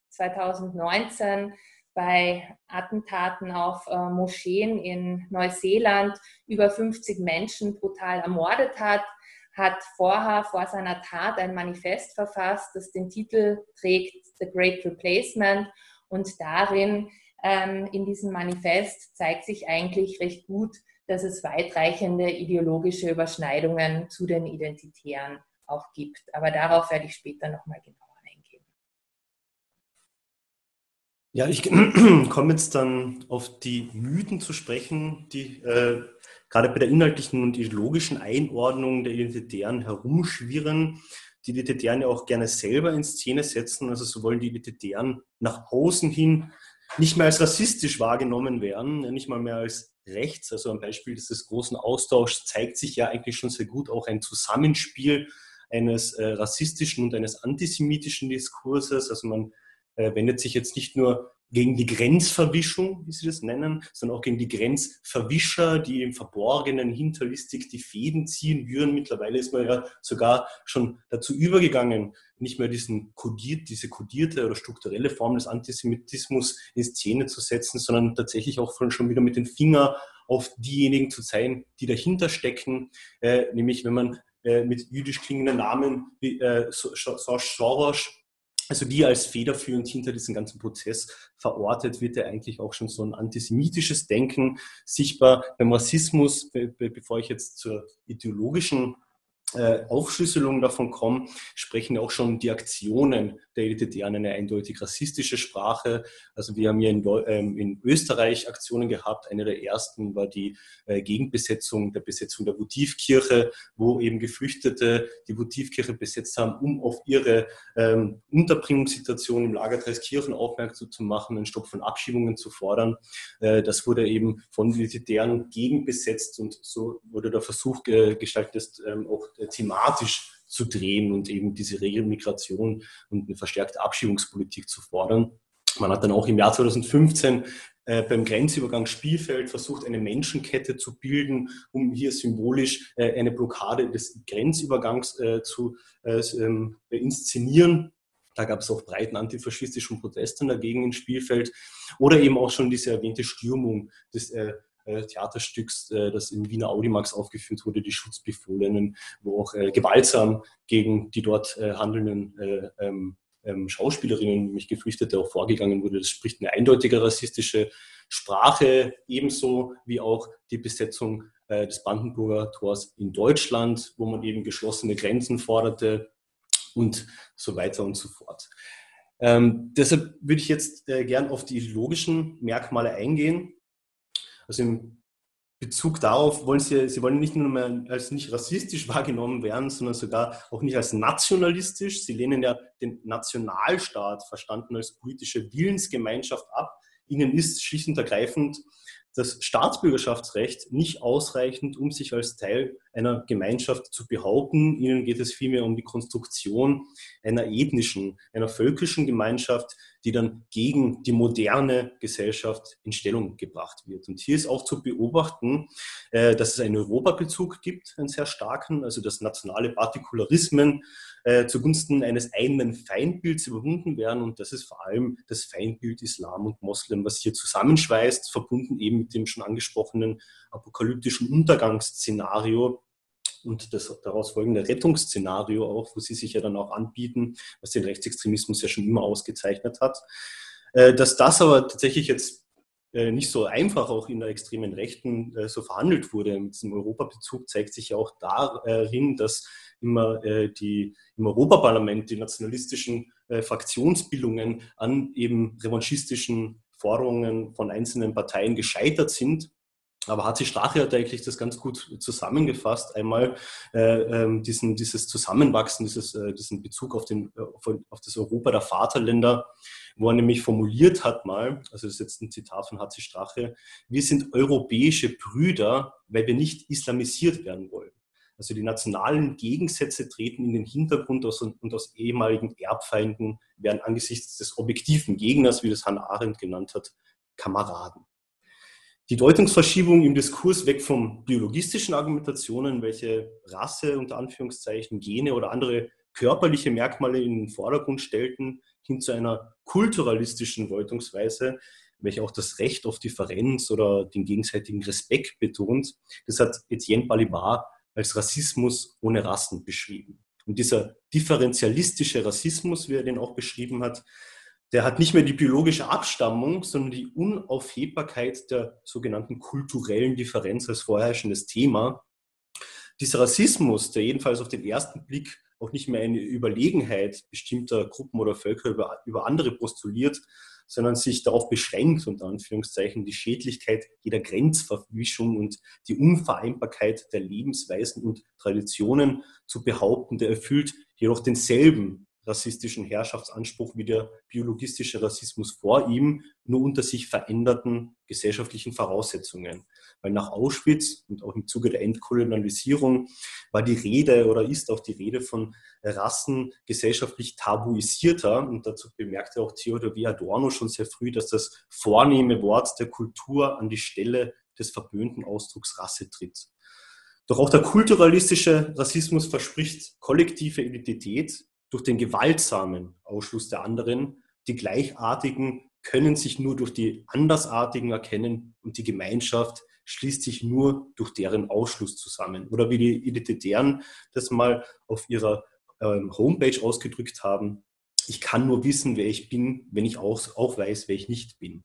2019 bei Attentaten auf Moscheen in Neuseeland über 50 Menschen brutal ermordet hat vorher vor seiner Tat ein Manifest verfasst, das den Titel trägt The Great Replacement. Und darin, in diesem Manifest, zeigt sich eigentlich recht gut, dass es weitreichende ideologische Überschneidungen zu den Identitären auch gibt. Aber darauf werde ich später nochmal genauer eingehen. Ja, ich komme jetzt dann auf die Mythen zu sprechen, die gerade bei der inhaltlichen und ideologischen Einordnung der Identitären herumschwirren, die Identitären ja auch gerne selber in Szene setzen. Also so wollen die Identitären nach außen hin nicht mehr als rassistisch wahrgenommen werden, nicht mal mehr als rechts. Also am Beispiel des großen Austauschs zeigt sich ja eigentlich schon sehr gut auch ein Zusammenspiel eines rassistischen und eines antisemitischen Diskurses. Also man wendet sich jetzt nicht nur gegen die Grenzverwischung, wie Sie das nennen, sondern auch gegen die Grenzverwischer, die im Verborgenen hinterlistig die Fäden ziehen würden. Mittlerweile ist man ja sogar schon dazu übergegangen, nicht mehr diese kodierte oder strukturelle Form des Antisemitismus in Szene zu setzen, sondern tatsächlich auch schon wieder mit dem Finger auf diejenigen zu zeigen, die dahinter stecken. Nämlich wenn man mit jüdisch klingenden Namen wie Soros Also die als federführend hinter diesem ganzen Prozess verortet, wird ja eigentlich auch schon so ein antisemitisches Denken sichtbar. Beim Rassismus, bevor ich jetzt zur ideologischen Aufschlüsselung davon kommen, sprechen auch schon die Aktionen der Identitären eine eindeutig rassistische Sprache. Also wir haben hier in Österreich Aktionen gehabt. Eine der ersten war die Gegenbesetzung der Votivkirche, wo eben Geflüchtete die Votivkirche besetzt haben, um auf ihre Unterbringungssituation im Lager Dreiskirchen aufmerksam zu machen, einen Stopp von Abschiebungen zu fordern. Das wurde eben von Identitären gegenbesetzt und so wurde der Versuch gestaltet, auch thematisch zu drehen und eben diese Regelmigration und eine verstärkte Abschiebungspolitik zu fordern. Man hat dann auch im Jahr 2015 beim Grenzübergang Spielfeld versucht, eine Menschenkette zu bilden, um hier symbolisch eine Blockade des Grenzübergangs zu inszenieren. Da gab es auch breiten antifaschistischen Protest dagegen in Spielfeld. Oder eben auch schon diese erwähnte Stürmung des Theaterstücks, das im Wiener Audimax aufgeführt wurde, die Schutzbefohlenen, wo auch gewaltsam gegen die dort handelnden Schauspielerinnen, nämlich Geflüchtete, auch vorgegangen wurde. Das spricht eine eindeutige rassistische Sprache, ebenso wie auch die Besetzung des Brandenburger Tors in Deutschland, wo man eben geschlossene Grenzen forderte und so weiter und so fort. Deshalb würde ich jetzt gern auf die ideologischen Merkmale eingehen. Also im Bezug darauf Sie wollen nicht nur mehr als nicht rassistisch wahrgenommen werden, sondern sogar auch nicht als nationalistisch. Sie lehnen ja den Nationalstaat, verstanden als politische Willensgemeinschaft, ab. Ihnen ist schlicht und ergreifend das Staatsbürgerschaftsrecht nicht ausreichend, um sich als Teil einer Gemeinschaft zu behaupten. Ihnen geht es vielmehr um die Konstruktion einer ethnischen, einer völkischen Gemeinschaft, die dann gegen die moderne Gesellschaft in Stellung gebracht wird. Und hier ist auch zu beobachten, dass es einen Europabezug gibt, einen sehr starken, also dass nationale Partikularismen zugunsten eines eigenen Feindbilds überwunden werden. Und das ist vor allem das Feindbild Islam und Moslem, was hier zusammenschweißt, verbunden eben mit dem schon angesprochenen apokalyptischen Untergangsszenario und das daraus folgende Rettungsszenario auch, wo sie sich ja dann auch anbieten, was den Rechtsextremismus ja schon immer ausgezeichnet hat. Dass das aber tatsächlich jetzt nicht so einfach auch in der extremen Rechten so verhandelt wurde mit diesem Europabezug, zeigt sich ja auch darin, dass immer im Europaparlament die nationalistischen Fraktionsbildungen an eben revanchistischen Forderungen von einzelnen Parteien gescheitert sind. Aber HC Strache hat eigentlich das ganz gut zusammengefasst. Einmal dieses Zusammenwachsen, diesen Bezug auf das Europa der Vaterländer, wo er nämlich formuliert hat mal, also das ist jetzt ein Zitat von HC Strache: Wir sind europäische Brüder, weil wir nicht islamisiert werden wollen. Also die nationalen Gegensätze treten in den Hintergrund und aus ehemaligen Erbfeinden werden angesichts des objektiven Gegners, wie das Hannah Arendt genannt hat, Kameraden. Die Deutungsverschiebung im Diskurs weg von biologistischen Argumentationen, welche Rasse, unter Anführungszeichen, Gene oder andere körperliche Merkmale in den Vordergrund stellten, hin zu einer kulturalistischen Deutungsweise, welche auch das Recht auf Differenz oder den gegenseitigen Respekt betont. Das hat Etienne Balibar als Rassismus ohne Rassen beschrieben. Und dieser differentialistische Rassismus, wie er den auch beschrieben hat, der hat nicht mehr die biologische Abstammung, sondern die Unaufhebbarkeit der sogenannten kulturellen Differenz als vorherrschendes Thema. Dieser Rassismus, der jedenfalls auf den ersten Blick auch nicht mehr eine Überlegenheit bestimmter Gruppen oder Völker über andere postuliert, sondern sich darauf beschränkt, unter Anführungszeichen, die Schädlichkeit jeder Grenzverwischung und die Unvereinbarkeit der Lebensweisen und Traditionen zu behaupten, der erfüllt jedoch denselben rassistischen Herrschaftsanspruch wie der biologistische Rassismus vor ihm, nur unter sich veränderten gesellschaftlichen Voraussetzungen. Weil nach Auschwitz und auch im Zuge der Entkolonialisierung war die Rede oder ist auch die Rede von Rassen gesellschaftlich tabuisierter. Und dazu bemerkte auch Theodor W. Adorno schon sehr früh, dass das vornehme Wort der Kultur an die Stelle des verböhnten Ausdrucks Rasse tritt. Doch auch der kulturalistische Rassismus verspricht kollektive Identität durch den gewaltsamen Ausschluss der anderen. Die Gleichartigen können sich nur durch die Andersartigen erkennen und die Gemeinschaft schließt sich nur durch deren Ausschluss zusammen. Oder wie die Identitären das mal auf ihrer Homepage ausgedrückt haben: ich kann nur wissen, wer ich bin, wenn ich auch weiß, wer ich nicht bin.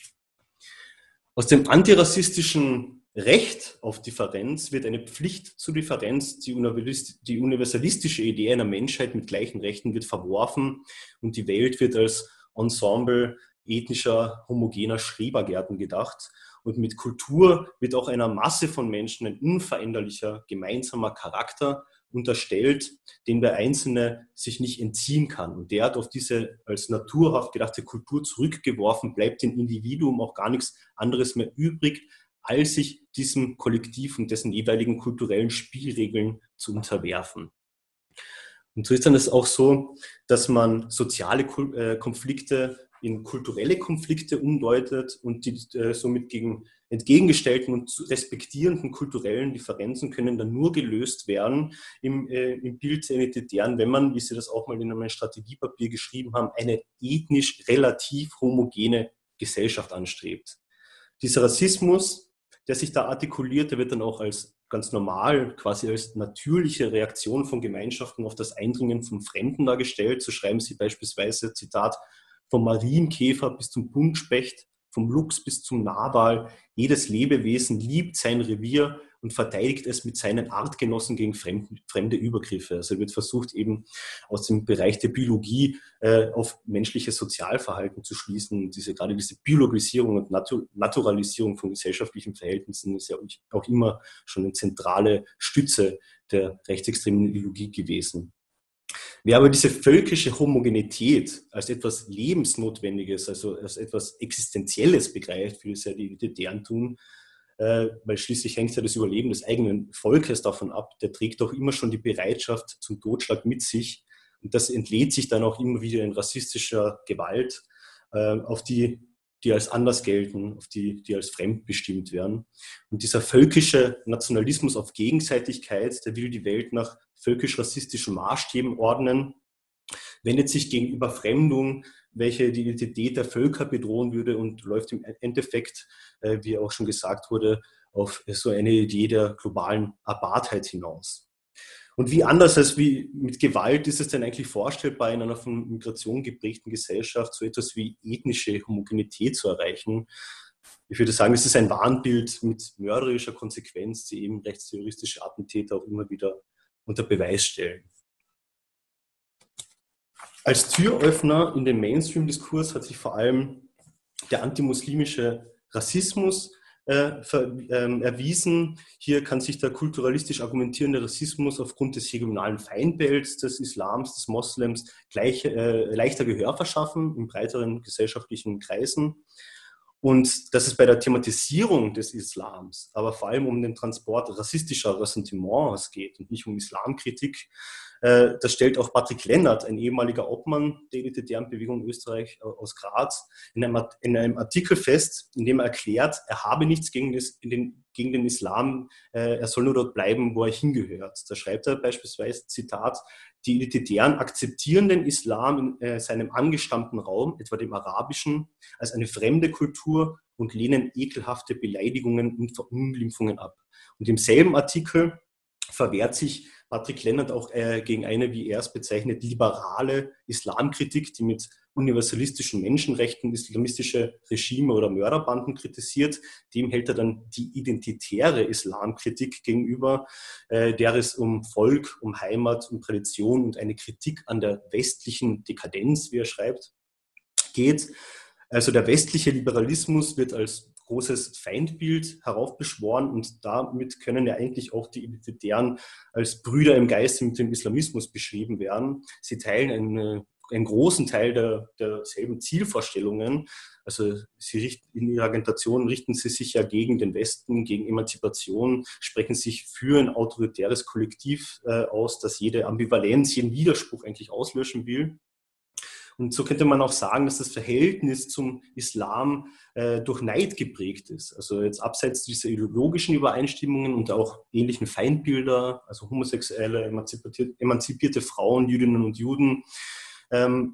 Aus dem antirassistischen Recht auf Differenz wird eine Pflicht zur Differenz, die universalistische Idee einer Menschheit mit gleichen Rechten wird verworfen und die Welt wird als Ensemble ethnischer, homogener Schrebergärten gedacht. Und mit Kultur wird auch einer Masse von Menschen ein unveränderlicher, gemeinsamer Charakter unterstellt, den der Einzelne sich nicht entziehen kann. Und der hat auf diese als naturhaft gedachte Kultur zurückgeworfen, bleibt dem Individuum auch gar nichts anderes mehr übrig, als sich diesem Kollektiv und dessen jeweiligen kulturellen Spielregeln zu unterwerfen. Und so ist dann es auch so, dass man soziale Konflikte in kulturelle Konflikte umdeutet und die somit gegen entgegengestellten und respektierenden kulturellen Differenzen können dann nur gelöst werden im Bild der Identitären, wenn man, wie Sie das auch mal in einem Strategiepapier geschrieben haben, eine ethnisch relativ homogene Gesellschaft anstrebt. Dieser Rassismus, der sich da artikuliert, der wird dann auch als ganz normal, quasi als natürliche Reaktion von Gemeinschaften auf das Eindringen von Fremden dargestellt. So schreiben Sie beispielsweise, Zitat, vom Marienkäfer bis zum Buntspecht, vom Luchs bis zum Narwal. Jedes Lebewesen liebt sein Revier und verteidigt es mit seinen Artgenossen gegen fremde Übergriffe. Also wird versucht, eben aus dem Bereich der Biologie auf menschliches Sozialverhalten zu schließen. Gerade diese Biologisierung und Naturalisierung von gesellschaftlichen Verhältnissen ist ja auch immer schon eine zentrale Stütze der rechtsextremen Ideologie gewesen. Wer aber diese völkische Homogenität als etwas Lebensnotwendiges, also als etwas Existenzielles begreift, wie es ja die Identitären tun, weil schließlich hängt ja das Überleben des eigenen Volkes davon ab, der trägt auch immer schon die Bereitschaft zum Totschlag mit sich. Und das entlädt sich dann auch immer wieder in rassistischer Gewalt, auf die als anders gelten, auf die als fremdbestimmt werden. Und dieser völkische Nationalismus auf Gegenseitigkeit, der will die Welt nach völkisch-rassistischen Maßstäben ordnen, wendet sich gegen Überfremdung, welche die Identität der Völker bedrohen würde und läuft im Endeffekt, wie auch schon gesagt wurde, auf so eine Idee der globalen Apartheid hinaus. Und wie anders als wie mit Gewalt ist es denn eigentlich vorstellbar, in einer von Migration geprägten Gesellschaft so etwas wie ethnische Homogenität zu erreichen? Ich würde sagen, es ist ein Wahnbild mit mörderischer Konsequenz, die eben rechtsterroristische Attentäter auch immer wieder unter Beweis stellen. Als Türöffner in den Mainstream-Diskurs hat sich vor allem der antimuslimische Rassismus erwiesen. Hier kann sich der kulturalistisch argumentierende Rassismus aufgrund des regionalen Feindbilds des Islams, des Moslems leichter Gehör verschaffen in breiteren gesellschaftlichen Kreisen. Und dass es bei der Thematisierung des Islams, aber vor allem um den Transport rassistischer Ressentiments geht und nicht um Islamkritik, das stellt auch Patrick Lennart, ein ehemaliger Obmann der Identitären Bewegung Österreich aus Graz, in einem Artikel fest, in dem er erklärt, er habe nichts gegen den Islam, er soll nur dort bleiben, wo er hingehört. Da schreibt er beispielsweise, Zitat, die Identitären akzeptieren den Islam in seinem angestammten Raum, etwa dem arabischen, als eine fremde Kultur und lehnen ekelhafte Beleidigungen und Verunglimpfungen ab. Und im selben Artikel verwehrt sich Patrick Lennart auch gegen eine, wie er es bezeichnet, liberale Islamkritik, die mit universalistischen Menschenrechten islamistische Regime oder Mörderbanden kritisiert. Dem hält er dann die identitäre Islamkritik gegenüber, der es um Volk, um Heimat, um Tradition und eine Kritik an der westlichen Dekadenz, wie er schreibt, geht. Also der westliche Liberalismus wird als großes Feindbild heraufbeschworen und damit können ja eigentlich auch die Identitären als Brüder im Geiste mit dem Islamismus beschrieben werden. Sie teilen einen großen Teil derselben Zielvorstellungen. Also in ihrer Agitation richten sie sich ja gegen den Westen, gegen Emanzipation, sprechen sich für ein autoritäres Kollektiv aus, das jede Ambivalenz, jeden Widerspruch eigentlich auslöschen will. Und so könnte man auch sagen, dass das Verhältnis zum Islam durch Neid geprägt ist. Also jetzt abseits dieser ideologischen Übereinstimmungen und auch ähnlichen Feindbilder, also homosexuelle, emanzipierte Frauen, Jüdinnen und Juden,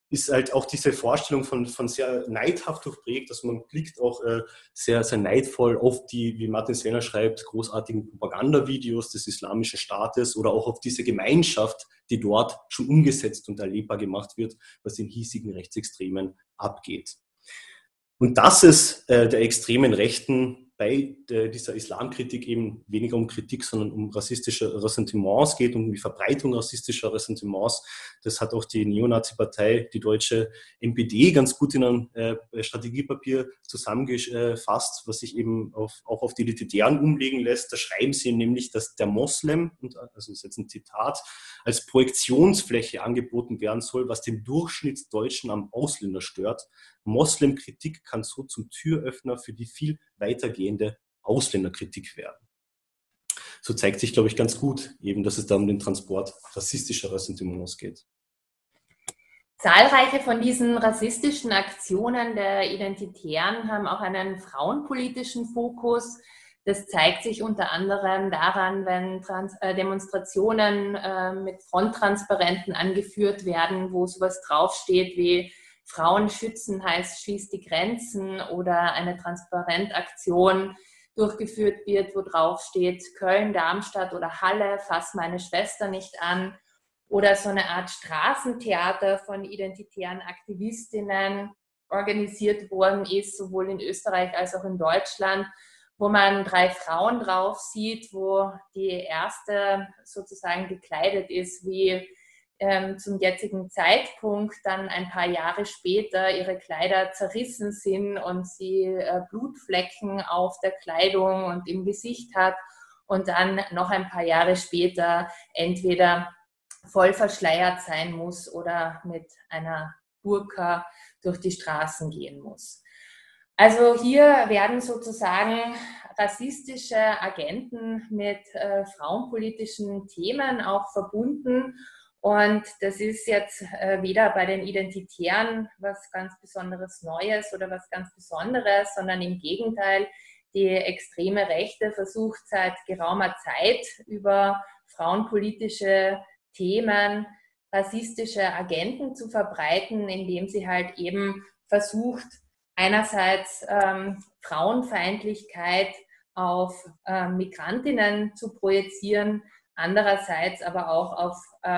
ist halt auch diese Vorstellung von sehr neidhaft durchprägt, dass man blickt auch sehr, sehr neidvoll auf die, wie Martin Sellner schreibt, großartigen Propagandavideos des Islamischen Staates oder auch auf diese Gemeinschaft, die dort schon umgesetzt und erlebbar gemacht wird, was den hiesigen Rechtsextremen abgeht. Und dass es der extremen Rechten bei dieser Islamkritik eben weniger um Kritik, sondern um rassistische Ressentiments geht, um die Verbreitung rassistischer Ressentiments. Das hat auch die Neonazi-Partei, die deutsche NPD, ganz gut in einem Strategiepapier zusammengefasst, was sich eben auch auf die Identitären umlegen lässt. Da schreiben sie nämlich, dass der Moslem, also das ist jetzt ein Zitat, als Projektionsfläche angeboten werden soll, was den Durchschnittsdeutschen am Ausländer stört. Moslemkritik kann so zum Türöffner für die viel weitergehende Ausländerkritik werden. So zeigt sich, glaube ich, ganz gut, eben, dass es da um den Transport rassistischer Ressentiments geht. Zahlreiche von diesen rassistischen Aktionen der Identitären haben auch einen frauenpolitischen Fokus. Das zeigt sich unter anderem daran, wenn Demonstrationen mit Fronttransparenten angeführt werden, wo sowas draufsteht wie Frauen schützen heißt schließt die Grenzen, oder eine Transparentaktion durchgeführt wird, wo draufsteht Köln, Darmstadt oder Halle, fass meine Schwester nicht an, oder so eine Art Straßentheater von identitären Aktivistinnen organisiert worden ist, sowohl in Österreich als auch in Deutschland, wo man 3 Frauen drauf sieht, wo die erste sozusagen gekleidet ist wie zum jetzigen Zeitpunkt, dann ein paar Jahre später ihre Kleider zerrissen sind und sie Blutflecken auf der Kleidung und im Gesicht hat und dann noch ein paar Jahre später entweder voll verschleiert sein muss oder mit einer Burka durch die Straßen gehen muss. Also hier werden sozusagen rassistische Agenten mit frauenpolitischen Themen auch verbunden. Und das ist jetzt weder bei den Identitären was ganz Besonderes Neues oder was ganz Besonderes, sondern im Gegenteil, die extreme Rechte versucht seit geraumer Zeit über frauenpolitische Themen rassistische Agenten zu verbreiten, indem sie halt eben versucht, einerseits Frauenfeindlichkeit auf Migrantinnen zu projizieren, andererseits aber auch auf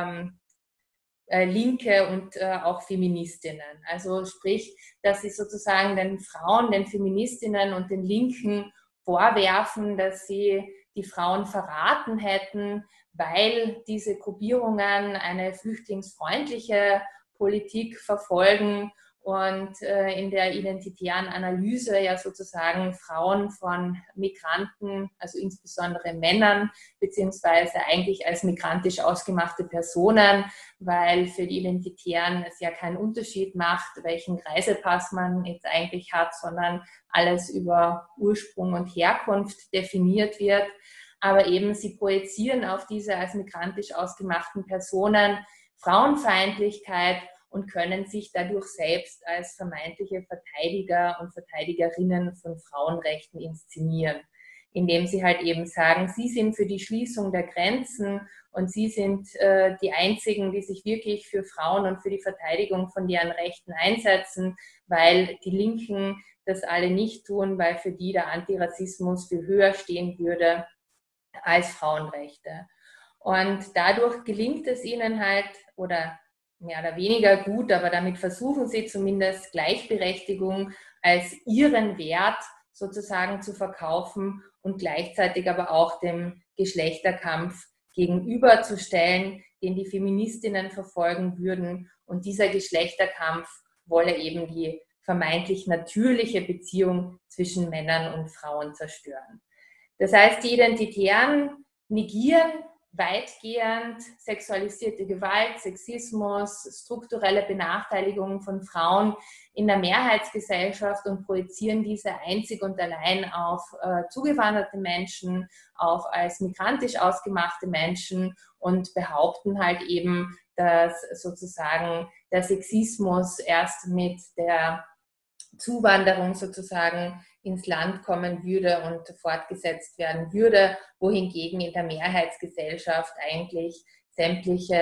Linke und auch Feministinnen. Also sprich, dass sie sozusagen den Frauen, den Feministinnen und den Linken vorwerfen, dass sie die Frauen verraten hätten, weil diese Gruppierungen eine flüchtlingsfreundliche Politik verfolgen und in der identitären Analyse ja sozusagen Frauen von Migranten, also insbesondere Männern, beziehungsweise eigentlich als migrantisch ausgemachte Personen, weil für die Identitären es ja keinen Unterschied macht, welchen Reisepass man jetzt eigentlich hat, sondern alles über Ursprung und Herkunft definiert wird. Aber eben sie projizieren auf diese als migrantisch ausgemachten Personen Frauenfeindlichkeit und können sich dadurch selbst als vermeintliche Verteidiger und Verteidigerinnen von Frauenrechten inszenieren, indem sie halt eben sagen, sie sind für die Schließung der Grenzen und sie sind die Einzigen, die sich wirklich für Frauen und für die Verteidigung von deren Rechten einsetzen, weil die Linken das alle nicht tun, weil für die der Antirassismus viel höher stehen würde als Frauenrechte. Und dadurch gelingt es ihnen halt, oder mehr oder weniger gut, aber damit versuchen sie zumindest Gleichberechtigung als ihren Wert sozusagen zu verkaufen und gleichzeitig aber auch dem Geschlechterkampf gegenüberzustellen, den die Feministinnen verfolgen würden. Und dieser Geschlechterkampf wolle eben die vermeintlich natürliche Beziehung zwischen Männern und Frauen zerstören. Das heißt, die Identitären negieren weitgehend sexualisierte Gewalt, Sexismus, strukturelle Benachteiligung von Frauen in der Mehrheitsgesellschaft und projizieren diese einzig und allein auf zugewanderte Menschen, auf als migrantisch ausgemachte Menschen und behaupten halt eben, dass sozusagen der Sexismus erst mit der Zuwanderung sozusagen ins Land kommen würde und fortgesetzt werden würde, wohingegen in der Mehrheitsgesellschaft eigentlich sämtliche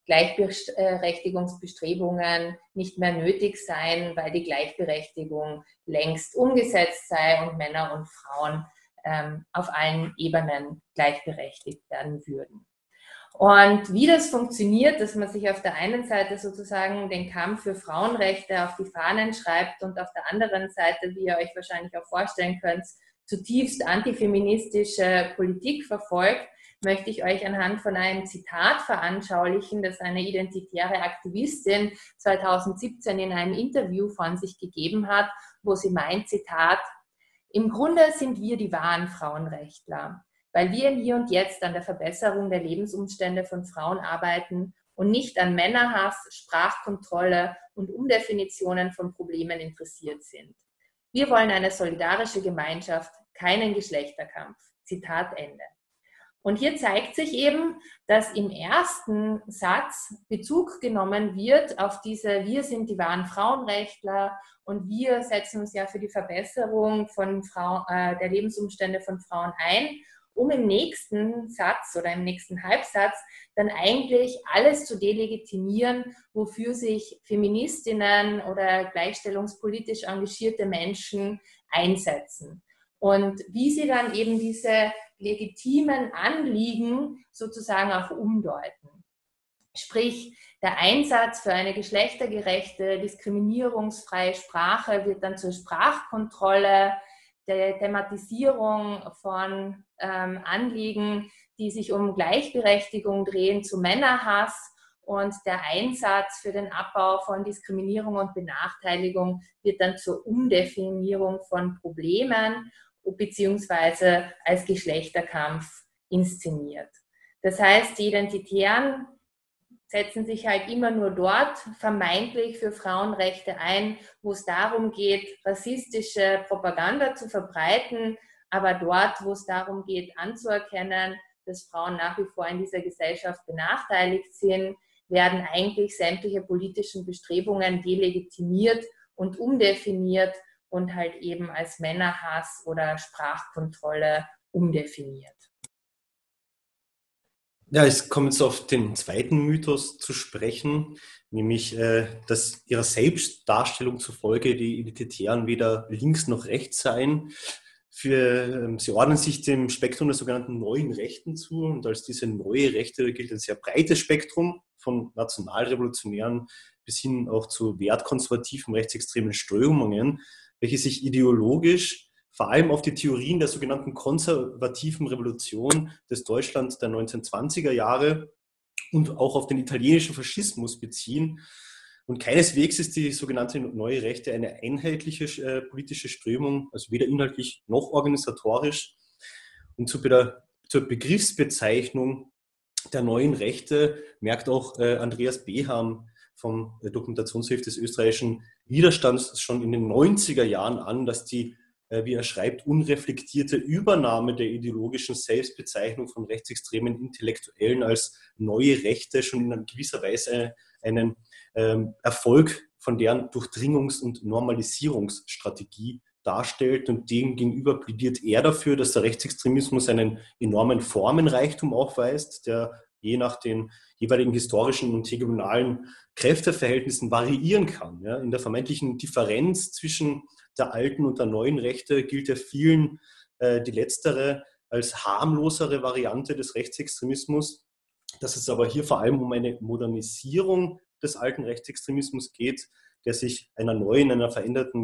Gleichberechtigungsbestrebungen nicht mehr nötig seien, weil die Gleichberechtigung längst umgesetzt sei und Männer und Frauen auf allen Ebenen gleichberechtigt werden würden. Und wie das funktioniert, dass man sich auf der einen Seite sozusagen den Kampf für Frauenrechte auf die Fahnen schreibt und auf der anderen Seite, wie ihr euch wahrscheinlich auch vorstellen könnt, zutiefst antifeministische Politik verfolgt, möchte ich euch anhand von einem Zitat veranschaulichen, das eine identitäre Aktivistin 2017 in einem Interview von sich gegeben hat, wo sie meint, Zitat: Im Grunde sind wir die wahren Frauenrechtler, weil wir im Hier und Jetzt an der Verbesserung der Lebensumstände von Frauen arbeiten und nicht an Männerhass, Sprachkontrolle und Umdefinitionen von Problemen interessiert sind. Wir wollen eine solidarische Gemeinschaft, keinen Geschlechterkampf. Zitat Ende. Und hier zeigt sich eben, dass im ersten Satz Bezug genommen wird auf diese Wir sind die wahren Frauenrechtler und wir setzen uns ja für die Verbesserung von der Lebensumstände von Frauen ein, um im nächsten Satz oder im nächsten Halbsatz dann eigentlich alles zu delegitimieren, wofür sich Feministinnen oder gleichstellungspolitisch engagierte Menschen einsetzen. Und wie sie dann eben diese legitimen Anliegen sozusagen auch umdeuten. Sprich, der Einsatz für eine geschlechtergerechte, diskriminierungsfreie Sprache wird dann zur Sprachkontrolle, der Thematisierung von Anliegen, die sich um Gleichberechtigung drehen, zu Männerhass, und der Einsatz für den Abbau von Diskriminierung und Benachteiligung wird dann zur Umdefinierung von Problemen beziehungsweise als Geschlechterkampf inszeniert. Das heißt, die Identitären setzen sich halt immer nur dort vermeintlich für Frauenrechte ein, wo es darum geht, rassistische Propaganda zu verbreiten, aber dort, wo es darum geht, anzuerkennen, dass Frauen nach wie vor in dieser Gesellschaft benachteiligt sind, werden eigentlich sämtliche politischen Bestrebungen delegitimiert und umdefiniert und halt eben als Männerhass oder Sprachkontrolle umdefiniert. Ja, ich komme jetzt auf den zweiten Mythos zu sprechen, nämlich, dass ihrer Selbstdarstellung zufolge die Identitären weder links noch rechts seien. Sie ordnen sich dem Spektrum der sogenannten neuen Rechten zu, und als diese neue Rechte gilt ein sehr breites Spektrum von nationalrevolutionären bis hin auch zu wertkonservativen rechtsextremen Strömungen, welche sich ideologisch vor allem auf die Theorien der sogenannten konservativen Revolution des Deutschland der 1920er Jahre und auch auf den italienischen Faschismus beziehen. Und keineswegs ist die sogenannte neue Rechte eine einheitliche politische Strömung, also weder inhaltlich noch organisatorisch. Und zur Begriffsbezeichnung der neuen Rechte merkt auch Andreas Beham vom Dokumentationshilfe des österreichischen Widerstands schon in den 90er Jahren an, dass die, wie er schreibt, unreflektierte Übernahme der ideologischen Selbstbezeichnung von rechtsextremen Intellektuellen als neue Rechte schon in gewisser Weise einen Erfolg von deren Durchdringungs- und Normalisierungsstrategie darstellt. Und dem gegenüber plädiert er dafür, dass der Rechtsextremismus einen enormen Formenreichtum aufweist, der je nach den jeweiligen historischen und hegemonalen Kräfteverhältnissen variieren kann. Ja, in der vermeintlichen Differenz zwischen der alten und der neuen Rechte gilt ja vielen die letztere als harmlosere Variante des Rechtsextremismus. Dass es aber hier vor allem um eine Modernisierung des alten Rechtsextremismus geht, der sich einer veränderten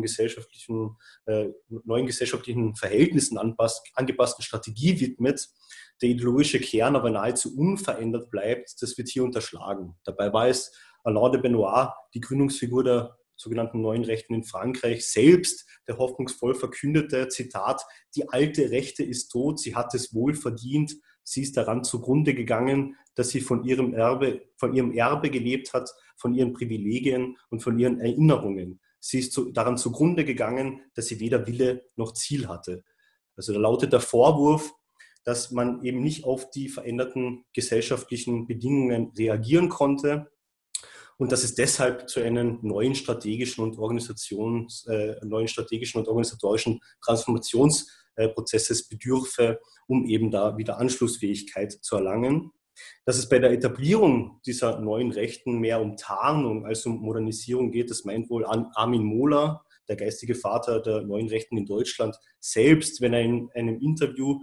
neuen gesellschaftlichen Verhältnissen angepassten Strategie widmet, der ideologische Kern aber nahezu unverändert bleibt, das wird hier unterschlagen. Dabei war es Alain de Benoit, die Gründungsfigur der sogenannten neuen Rechten in Frankreich, selbst, der hoffnungsvoll verkündete, Zitat: Die alte Rechte ist tot, sie hat es wohl verdient, sie ist daran zugrunde gegangen, dass sie von ihrem Erbe gelebt hat, von ihren Privilegien und von ihren Erinnerungen. Sie ist daran zugrunde gegangen, dass sie weder Wille noch Ziel hatte. Also da lautet der Vorwurf, dass man eben nicht auf die veränderten gesellschaftlichen Bedingungen reagieren konnte und dass es deshalb zu einem neuen strategischen und organisatorischen Transformationsprozesses bedürfe, um eben da wieder Anschlussfähigkeit zu erlangen. Dass es bei der Etablierung dieser neuen Rechten mehr um Tarnung als um Modernisierung geht, das meint wohl Armin Mohler, der geistige Vater der neuen Rechten in Deutschland, selbst, wenn er in einem Interview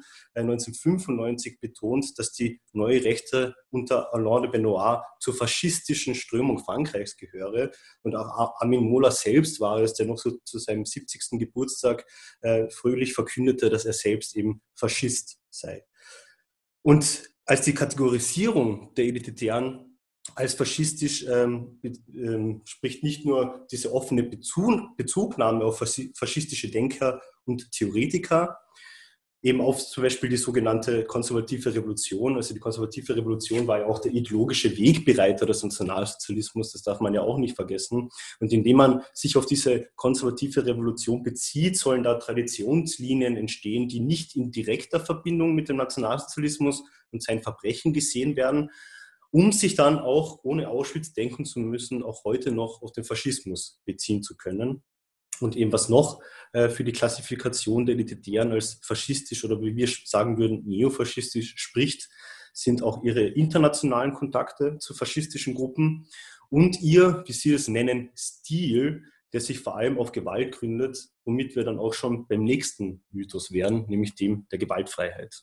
1995 betont, dass die neue Rechte unter Alain de Benoist zur faschistischen Strömung Frankreichs gehöre. Und auch Armin Mohler selbst war es, der noch so zu seinem 70. Geburtstag fröhlich verkündete, dass er selbst eben Faschist sei. Und als die Kategorisierung der Identitären als faschistisch spricht nicht nur diese offene Bezugnahme auf faschistische Denker und Theoretiker, eben auf zum Beispiel die sogenannte konservative Revolution. Also die konservative Revolution war ja auch der ideologische Wegbereiter des Nationalsozialismus, das darf man ja auch nicht vergessen. Und indem man sich auf diese konservative Revolution bezieht, sollen da Traditionslinien entstehen, die nicht in direkter Verbindung mit dem Nationalsozialismus und seinen Verbrechen gesehen werden, um sich dann auch, ohne Auschwitz denken zu müssen, auch heute noch auf den Faschismus beziehen zu können. Und eben was noch für die Klassifikation der Identitären als faschistisch oder wie wir sagen würden, neofaschistisch spricht, sind auch ihre internationalen Kontakte zu faschistischen Gruppen und ihr, wie Sie es nennen, Stil, der sich vor allem auf Gewalt gründet, womit wir dann auch schon beim nächsten Mythos wären, nämlich dem der Gewaltfreiheit.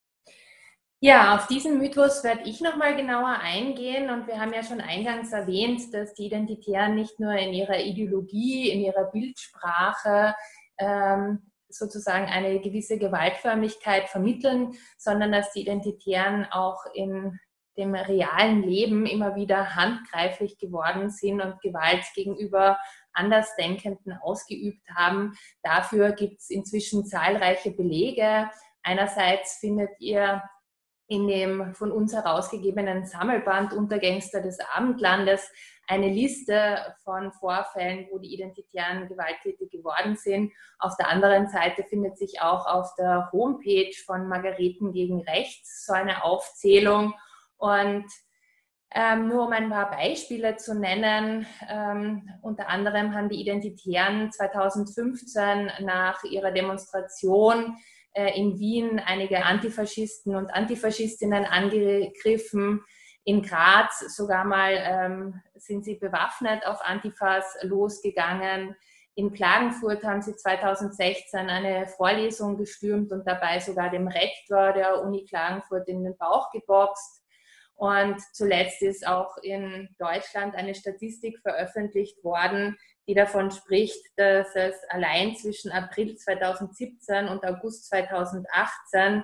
Ja, auf diesen Mythos werde ich nochmal genauer eingehen und wir haben ja schon eingangs erwähnt, dass die Identitären nicht nur in ihrer Ideologie, in ihrer Bildsprache sozusagen eine gewisse Gewaltförmigkeit vermitteln, sondern dass die Identitären auch in dem realen Leben immer wieder handgreiflich geworden sind und Gewalt gegenüber Andersdenkenden ausgeübt haben. Dafür gibt es inzwischen zahlreiche Belege. Einerseits findet ihr in dem von uns herausgegebenen Sammelband Untergangster des Abendlandes eine Liste von Vorfällen, wo die Identitären gewalttätig geworden sind. Auf der anderen Seite findet sich auch auf der Homepage von Margareten gegen Rechts so eine Aufzählung. Und nur um ein paar Beispiele zu nennen, unter anderem haben die Identitären 2015 nach ihrer Demonstration in Wien einige Antifaschisten und Antifaschistinnen angegriffen. In Graz sogar mal sind sie bewaffnet auf Antifas losgegangen. In Klagenfurt haben sie 2016 eine Vorlesung gestürmt und dabei sogar dem Rektor der Uni Klagenfurt in den Bauch geboxt. Und zuletzt ist auch in Deutschland eine Statistik veröffentlicht worden, die davon spricht, dass es allein zwischen April 2017 und August 2018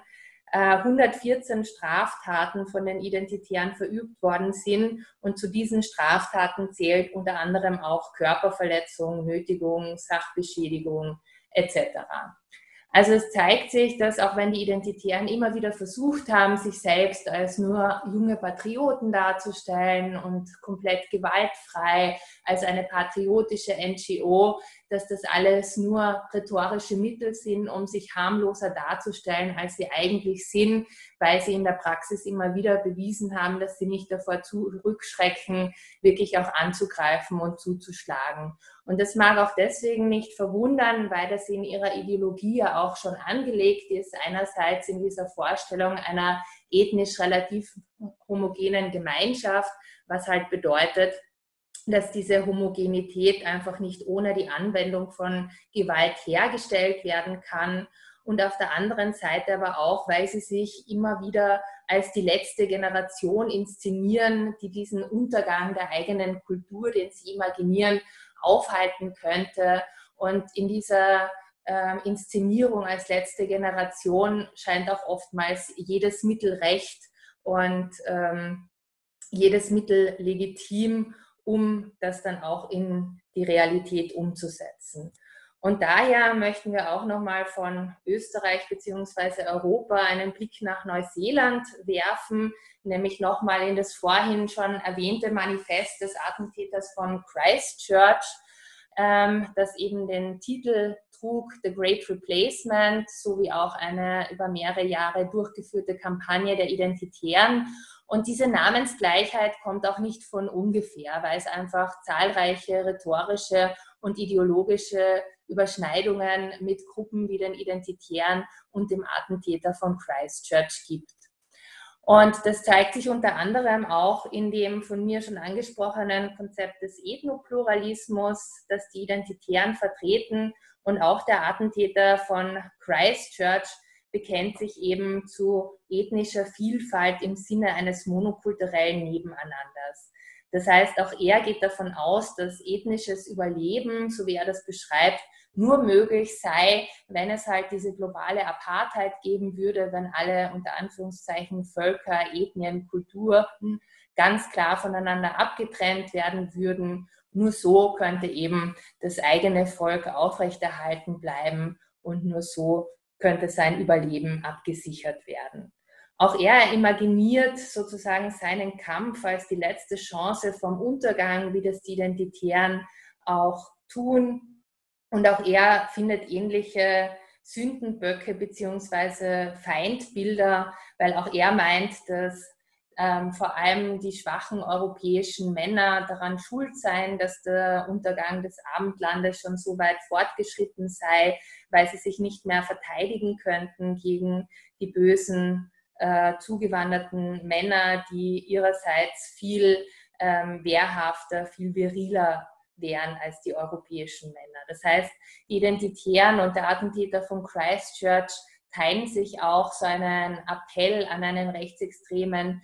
114 Straftaten von den Identitären verübt worden sind. Und zu diesen Straftaten zählt unter anderem auch Körperverletzung, Nötigung, Sachbeschädigung etc. Also es zeigt sich, dass auch wenn die Identitären immer wieder versucht haben, sich selbst als nur junge Patrioten darzustellen und komplett gewaltfrei als eine patriotische NGO, dass das alles nur rhetorische Mittel sind, um sich harmloser darzustellen, als sie eigentlich sind, weil sie in der Praxis immer wieder bewiesen haben, dass sie nicht davor zurückschrecken, wirklich auch anzugreifen und zuzuschlagen. Und das mag auch deswegen nicht verwundern, weil das in ihrer Ideologie ja auch schon angelegt ist. Einerseits in dieser Vorstellung einer ethnisch relativ homogenen Gemeinschaft, was halt bedeutet, dass diese Homogenität einfach nicht ohne die Anwendung von Gewalt hergestellt werden kann. Und auf der anderen Seite aber auch, weil sie sich immer wieder als die letzte Generation inszenieren, die diesen Untergang der eigenen Kultur, den sie imaginieren, aufhalten könnte. Und in dieser Inszenierung als letzte Generation scheint auch oftmals jedes Mittel recht und jedes Mittel legitim, um das dann auch in die Realität umzusetzen. Und daher möchten wir auch nochmal von Österreich bzw. Europa einen Blick nach Neuseeland werfen, nämlich nochmal in das vorhin schon erwähnte Manifest des Attentäters von Christchurch, das eben den Titel trug The Great Replacement, sowie auch eine über mehrere Jahre durchgeführte Kampagne der Identitären. Und diese Namensgleichheit kommt auch nicht von ungefähr, weil es einfach zahlreiche rhetorische und ideologische Überschneidungen mit Gruppen wie den Identitären und dem Attentäter von Christchurch gibt. Und das zeigt sich unter anderem auch in dem von mir schon angesprochenen Konzept des Ethnopluralismus, das die Identitären vertreten. Und auch der Attentäter von Christchurch bekennt sich eben zu ethnischer Vielfalt im Sinne eines monokulturellen Nebeneinanders. Das heißt, auch er geht davon aus, dass ethnisches Überleben, so wie er das beschreibt, nur möglich sei, wenn es halt diese globale Apartheid geben würde, wenn alle unter Anführungszeichen Völker, Ethnien, Kulturen ganz klar voneinander abgetrennt werden würden. Nur so könnte eben das eigene Volk aufrechterhalten bleiben und nur so könnte sein Überleben abgesichert werden. Auch er imaginiert sozusagen seinen Kampf als die letzte Chance vom Untergang, wie das die Identitären auch tun. Und auch er findet ähnliche Sündenböcke bzw. Feindbilder, weil auch er meint, dass vor allem die schwachen europäischen Männer daran schuld seien, dass der Untergang des Abendlandes schon so weit fortgeschritten sei, weil sie sich nicht mehr verteidigen könnten gegen die bösen zugewanderten Männer, die ihrerseits viel wehrhafter, viel viriler wären als die europäischen Männer. Das heißt, die Identitären und der Attentäter von Christchurch teilen sich auch so einen Appell an einen rechtsextremen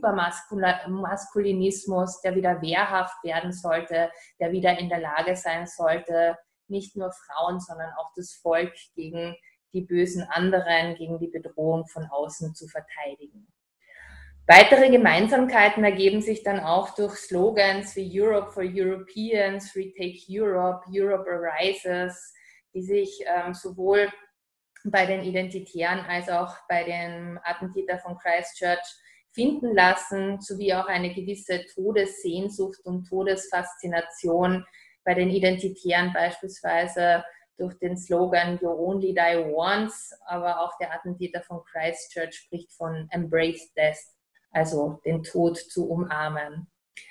Hypermaskulinismus, der wieder wehrhaft werden sollte, der wieder in der Lage sein sollte, nicht nur Frauen, sondern auch das Volk gegen die bösen anderen, gegen die Bedrohung von außen zu verteidigen. Weitere Gemeinsamkeiten ergeben sich dann auch durch Slogans wie Europe for Europeans, Retake Europe, Europe Arises, die sich sowohl bei den Identitären als auch bei den Attentäter von Christchurch finden lassen, sowie auch eine gewisse Todessehnsucht und Todesfaszination bei den Identitären beispielsweise durch den Slogan You only die once, aber auch der Attentäter von Christchurch spricht von Embrace Death, also den Tod zu umarmen.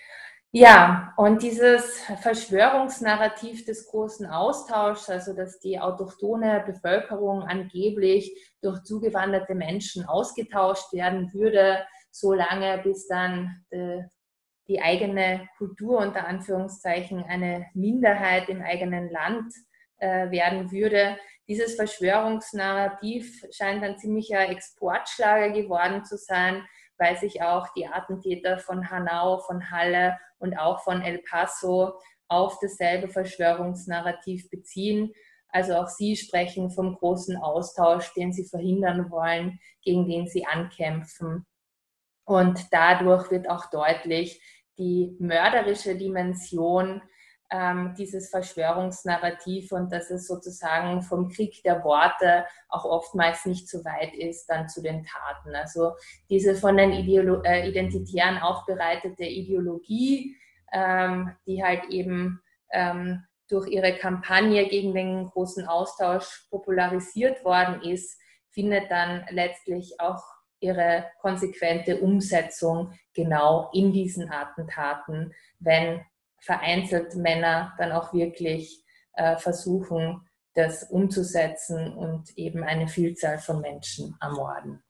Ja, und dieses Verschwörungsnarrativ des großen Austauschs, also dass die autochthone Bevölkerung angeblich durch zugewanderte Menschen ausgetauscht werden würde, so lange bis dann die eigene Kultur unter Anführungszeichen eine Minderheit im eigenen Land werden würde. Dieses Verschwörungsnarrativ scheint ein ziemlicher Exportschlager geworden zu sein, weil sich auch die Attentäter von Hanau, von Halle und auch von El Paso auf dasselbe Verschwörungsnarrativ beziehen. Also auch sie sprechen vom großen Austausch, den sie verhindern wollen, gegen den sie ankämpfen. Und dadurch wird auch deutlich die mörderische Dimension dieses Verschwörungsnarrativ und dass es sozusagen vom Krieg der Worte auch oftmals nicht so weit ist dann zu den Taten. Also diese von den Identitären aufbereitete Ideologie, die halt eben durch ihre Kampagne gegen den großen Austausch popularisiert worden ist, findet dann letztlich auch ihre konsequente Umsetzung genau in diesen Attentaten, wenn vereinzelt Männer dann auch wirklich versuchen, das umzusetzen und eben eine Vielzahl von Menschen ermorden.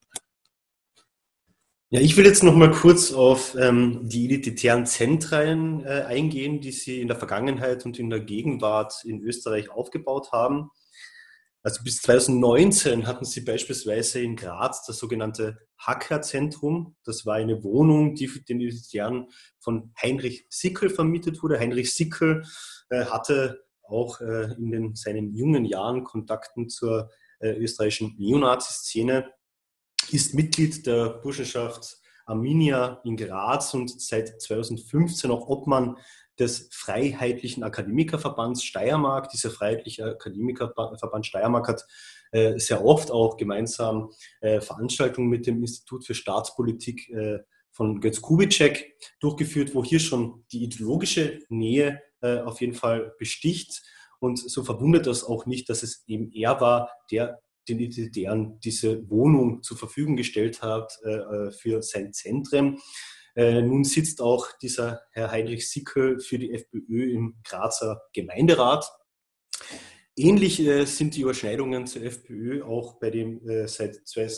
Ja, ich will jetzt noch mal kurz auf die identitären Zentren eingehen, die Sie in der Vergangenheit und in der Gegenwart in Österreich aufgebaut haben. Also bis 2019 hatten Sie beispielsweise in Graz das sogenannte Hacker-Zentrum. Das war eine Wohnung, die den Identitären von Heinrich Sickel vermietet wurde. Heinrich Sickel hatte auch in seinen jungen Jahren Kontakten zur österreichischen Neonazi-Szene, ist Mitglied der Burschenschaft Arminia in Graz und seit 2015 auch Obmann des Freiheitlichen Akademikerverbands Steiermark. Dieser Freiheitliche Akademikerverband Steiermark hat sehr oft auch gemeinsam Veranstaltungen mit dem Institut für Staatspolitik von Götz Kubitschek durchgeführt, wo hier schon die ideologische Nähe auf jeden Fall besticht. Und so verwundert das auch nicht, dass es eben er war, der den Identitären diese Wohnung zur Verfügung gestellt hat für sein Zentrum. Nun sitzt auch dieser Herr Heinrich Sickel für die FPÖ im Grazer Gemeinderat. Ähnlich sind die Überschneidungen zur FPÖ auch bei dem seit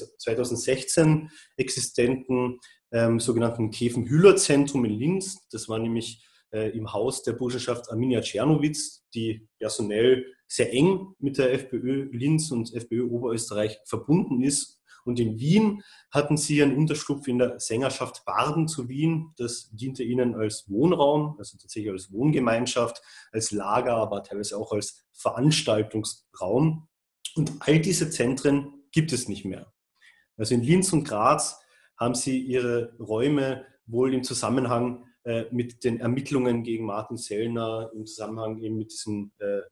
2016 existenten sogenannten Käfenhüller-Zentrum in Linz. Das war nämlich im Haus der Burschenschaft Arminia Czernowitz, die personell sehr eng mit der FPÖ Linz und FPÖ Oberösterreich verbunden ist. Und in Wien hatten sie einen Unterschlupf in der Sängerschaft Barden zu Wien. Das diente ihnen als Wohnraum, also tatsächlich als Wohngemeinschaft, als Lager, aber teilweise auch als Veranstaltungsraum. Und all diese Zentren gibt es nicht mehr. Also in Linz und Graz haben sie ihre Räume wohl im Zusammenhang mit den Ermittlungen gegen Martin Sellner, im Zusammenhang eben mit diesem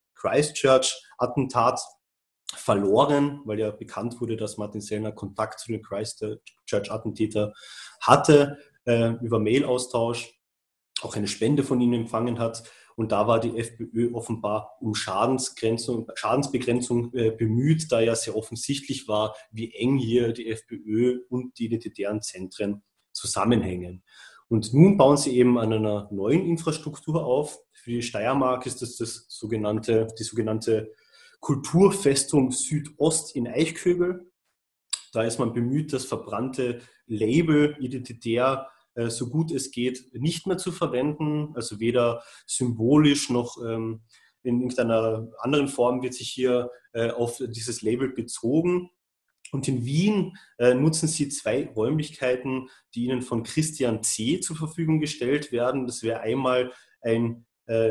Christchurch-Attentat verloren, weil ja bekannt wurde, dass Martin Sellner Kontakt zu den Christchurch-Attentäter hatte, über Mail-Austausch, auch eine Spende von ihnen empfangen hat. Und da war die FPÖ offenbar um Schadensbegrenzung bemüht, da ja sehr offensichtlich war, wie eng hier die FPÖ und die identitären Zentren zusammenhängen. Und nun bauen sie eben an einer neuen Infrastruktur auf. Für die Steiermark ist das die sogenannte Kulturfestung Südost in Eichkögel. Da ist man bemüht, das verbrannte Label identitär so gut es geht nicht mehr zu verwenden. Also weder symbolisch noch in irgendeiner anderen Form wird sich hier auf dieses Label bezogen. Und in Wien nutzen sie 2 Räumlichkeiten, die ihnen von Christian C. zur Verfügung gestellt werden. Das wäre einmal ein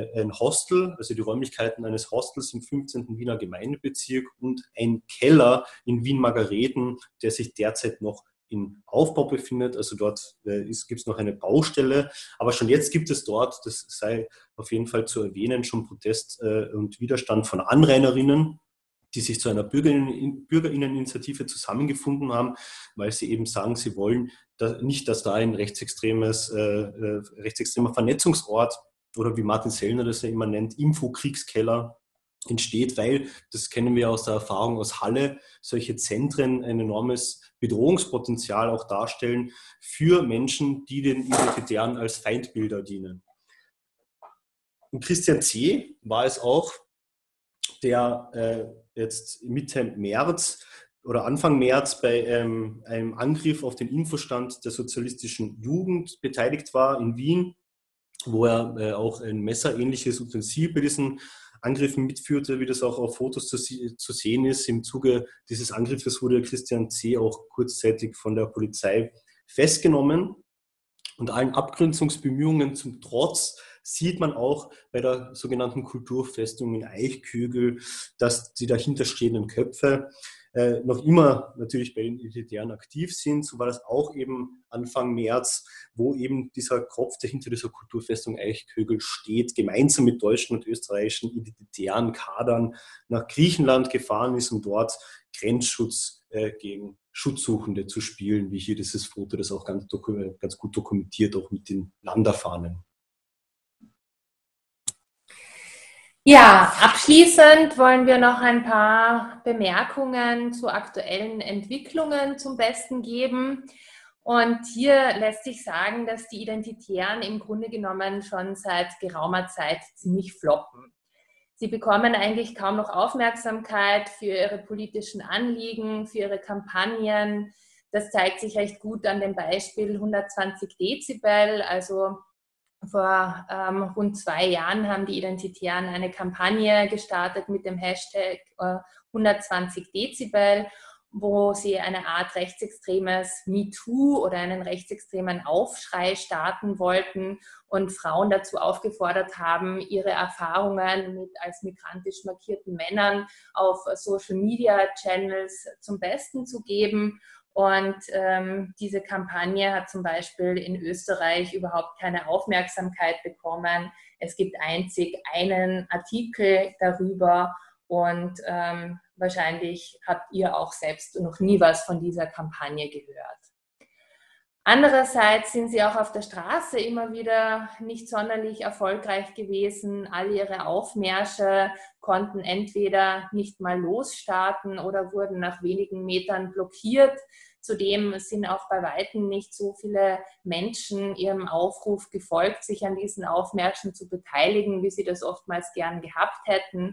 Hostel, also die Räumlichkeiten eines Hostels im 15. Wiener Gemeindebezirk und ein Keller in Wien-Margareten, der sich derzeit noch in Aufbau befindet. Also dort gibt es noch eine Baustelle, aber schon jetzt gibt es dort, das sei auf jeden Fall zu erwähnen, schon Protest und Widerstand von Anrainerinnen, die sich zu einer Bürgerinneninitiative zusammengefunden haben, weil sie eben sagen, sie wollen nicht, dass da ein rechtsextremer Vernetzungsort oder wie Martin Sellner das ja immer nennt, Infokriegskeller entsteht, weil, das kennen wir aus der Erfahrung aus Halle, solche Zentren ein enormes Bedrohungspotenzial auch darstellen für Menschen, die den Identitären als Feindbilder dienen. Und Christian C. war es auch, der jetzt Mitte März oder Anfang März bei einem Angriff auf den Infostand der sozialistischen Jugend beteiligt war in Wien, wo er auch ein messerähnliches Utensil bei diesen Angriffen mitführte, wie das auch auf Fotos zu sehen ist. Im Zuge dieses Angriffes wurde Christian C. auch kurzzeitig von der Polizei festgenommen. Und allen Abgrenzungsbemühungen zum Trotz sieht man auch bei der sogenannten Kulturfestung in Eichkögel, dass die dahinterstehenden Köpfe noch immer natürlich bei den Identitären aktiv sind. So war das auch eben Anfang März, wo eben dieser Kopf, der hinter dieser Kulturfestung Eichkögel steht, gemeinsam mit deutschen und österreichischen identitären Kadern nach Griechenland gefahren ist, um dort Grenzschutz gegen Schutzsuchende zu spielen, wie hier dieses Foto das auch ganz gut dokumentiert, auch mit den Landerfahnen. Ja, abschließend wollen wir noch ein paar Bemerkungen zu aktuellen Entwicklungen zum Besten geben. Und hier lässt sich sagen, dass die Identitären im Grunde genommen schon seit geraumer Zeit ziemlich floppen. Sie bekommen eigentlich kaum noch Aufmerksamkeit für ihre politischen Anliegen, für ihre Kampagnen. Das zeigt sich recht gut an dem Beispiel 120 Dezibel, also vor rund 2 Jahren haben die Identitären eine Kampagne gestartet mit dem Hashtag 120 Dezibel, wo sie eine Art rechtsextremes MeToo oder einen rechtsextremen Aufschrei starten wollten und Frauen dazu aufgefordert haben, ihre Erfahrungen mit als migrantisch markierten Männern auf Social-Media-Channels zum Besten zu geben. Und diese Kampagne hat zum Beispiel in Österreich überhaupt keine Aufmerksamkeit bekommen. Es gibt einzig einen Artikel darüber und wahrscheinlich habt ihr auch selbst noch nie was von dieser Kampagne gehört. Andererseits sind sie auch auf der Straße immer wieder nicht sonderlich erfolgreich gewesen. All ihre Aufmärsche konnten entweder nicht mal losstarten oder wurden nach wenigen Metern blockiert. Zudem sind auch bei weitem nicht so viele Menschen ihrem Aufruf gefolgt, sich an diesen Aufmärschen zu beteiligen, wie sie das oftmals gern gehabt hätten.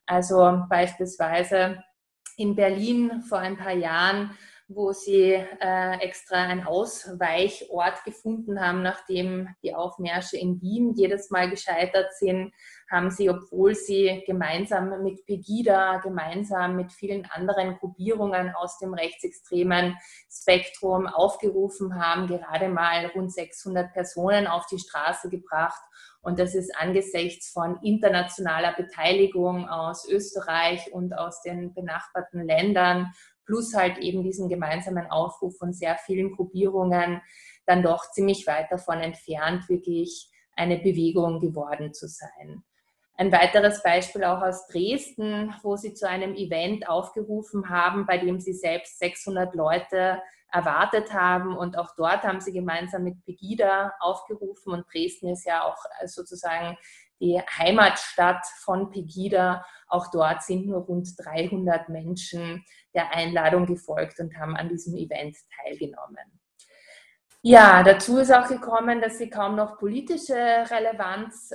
Also beispielsweise in Berlin vor ein paar Jahren, wo sie extra einen Ausweichort gefunden haben, nachdem die Aufmärsche in Wien jedes Mal gescheitert sind, haben sie, obwohl sie gemeinsam mit Pegida, gemeinsam mit vielen anderen Gruppierungen aus dem rechtsextremen Spektrum aufgerufen haben, gerade mal rund 600 Personen auf die Straße gebracht. Und das ist angesichts von internationaler Beteiligung aus Österreich und aus den benachbarten Ländern, plus halt eben diesen gemeinsamen Aufruf von sehr vielen Gruppierungen, dann doch ziemlich weit davon entfernt, wirklich eine Bewegung geworden zu sein. Ein weiteres Beispiel auch aus Dresden, wo sie zu einem Event aufgerufen haben, bei dem sie selbst 600 Leute erwartet haben. Und auch dort haben sie gemeinsam mit Pegida aufgerufen. Und Dresden ist ja auch sozusagen die Heimatstadt von Pegida. Auch dort sind nur rund 300 Menschen der Einladung gefolgt und haben an diesem Event teilgenommen. Ja, dazu ist auch gekommen, dass sie kaum noch politische Relevanz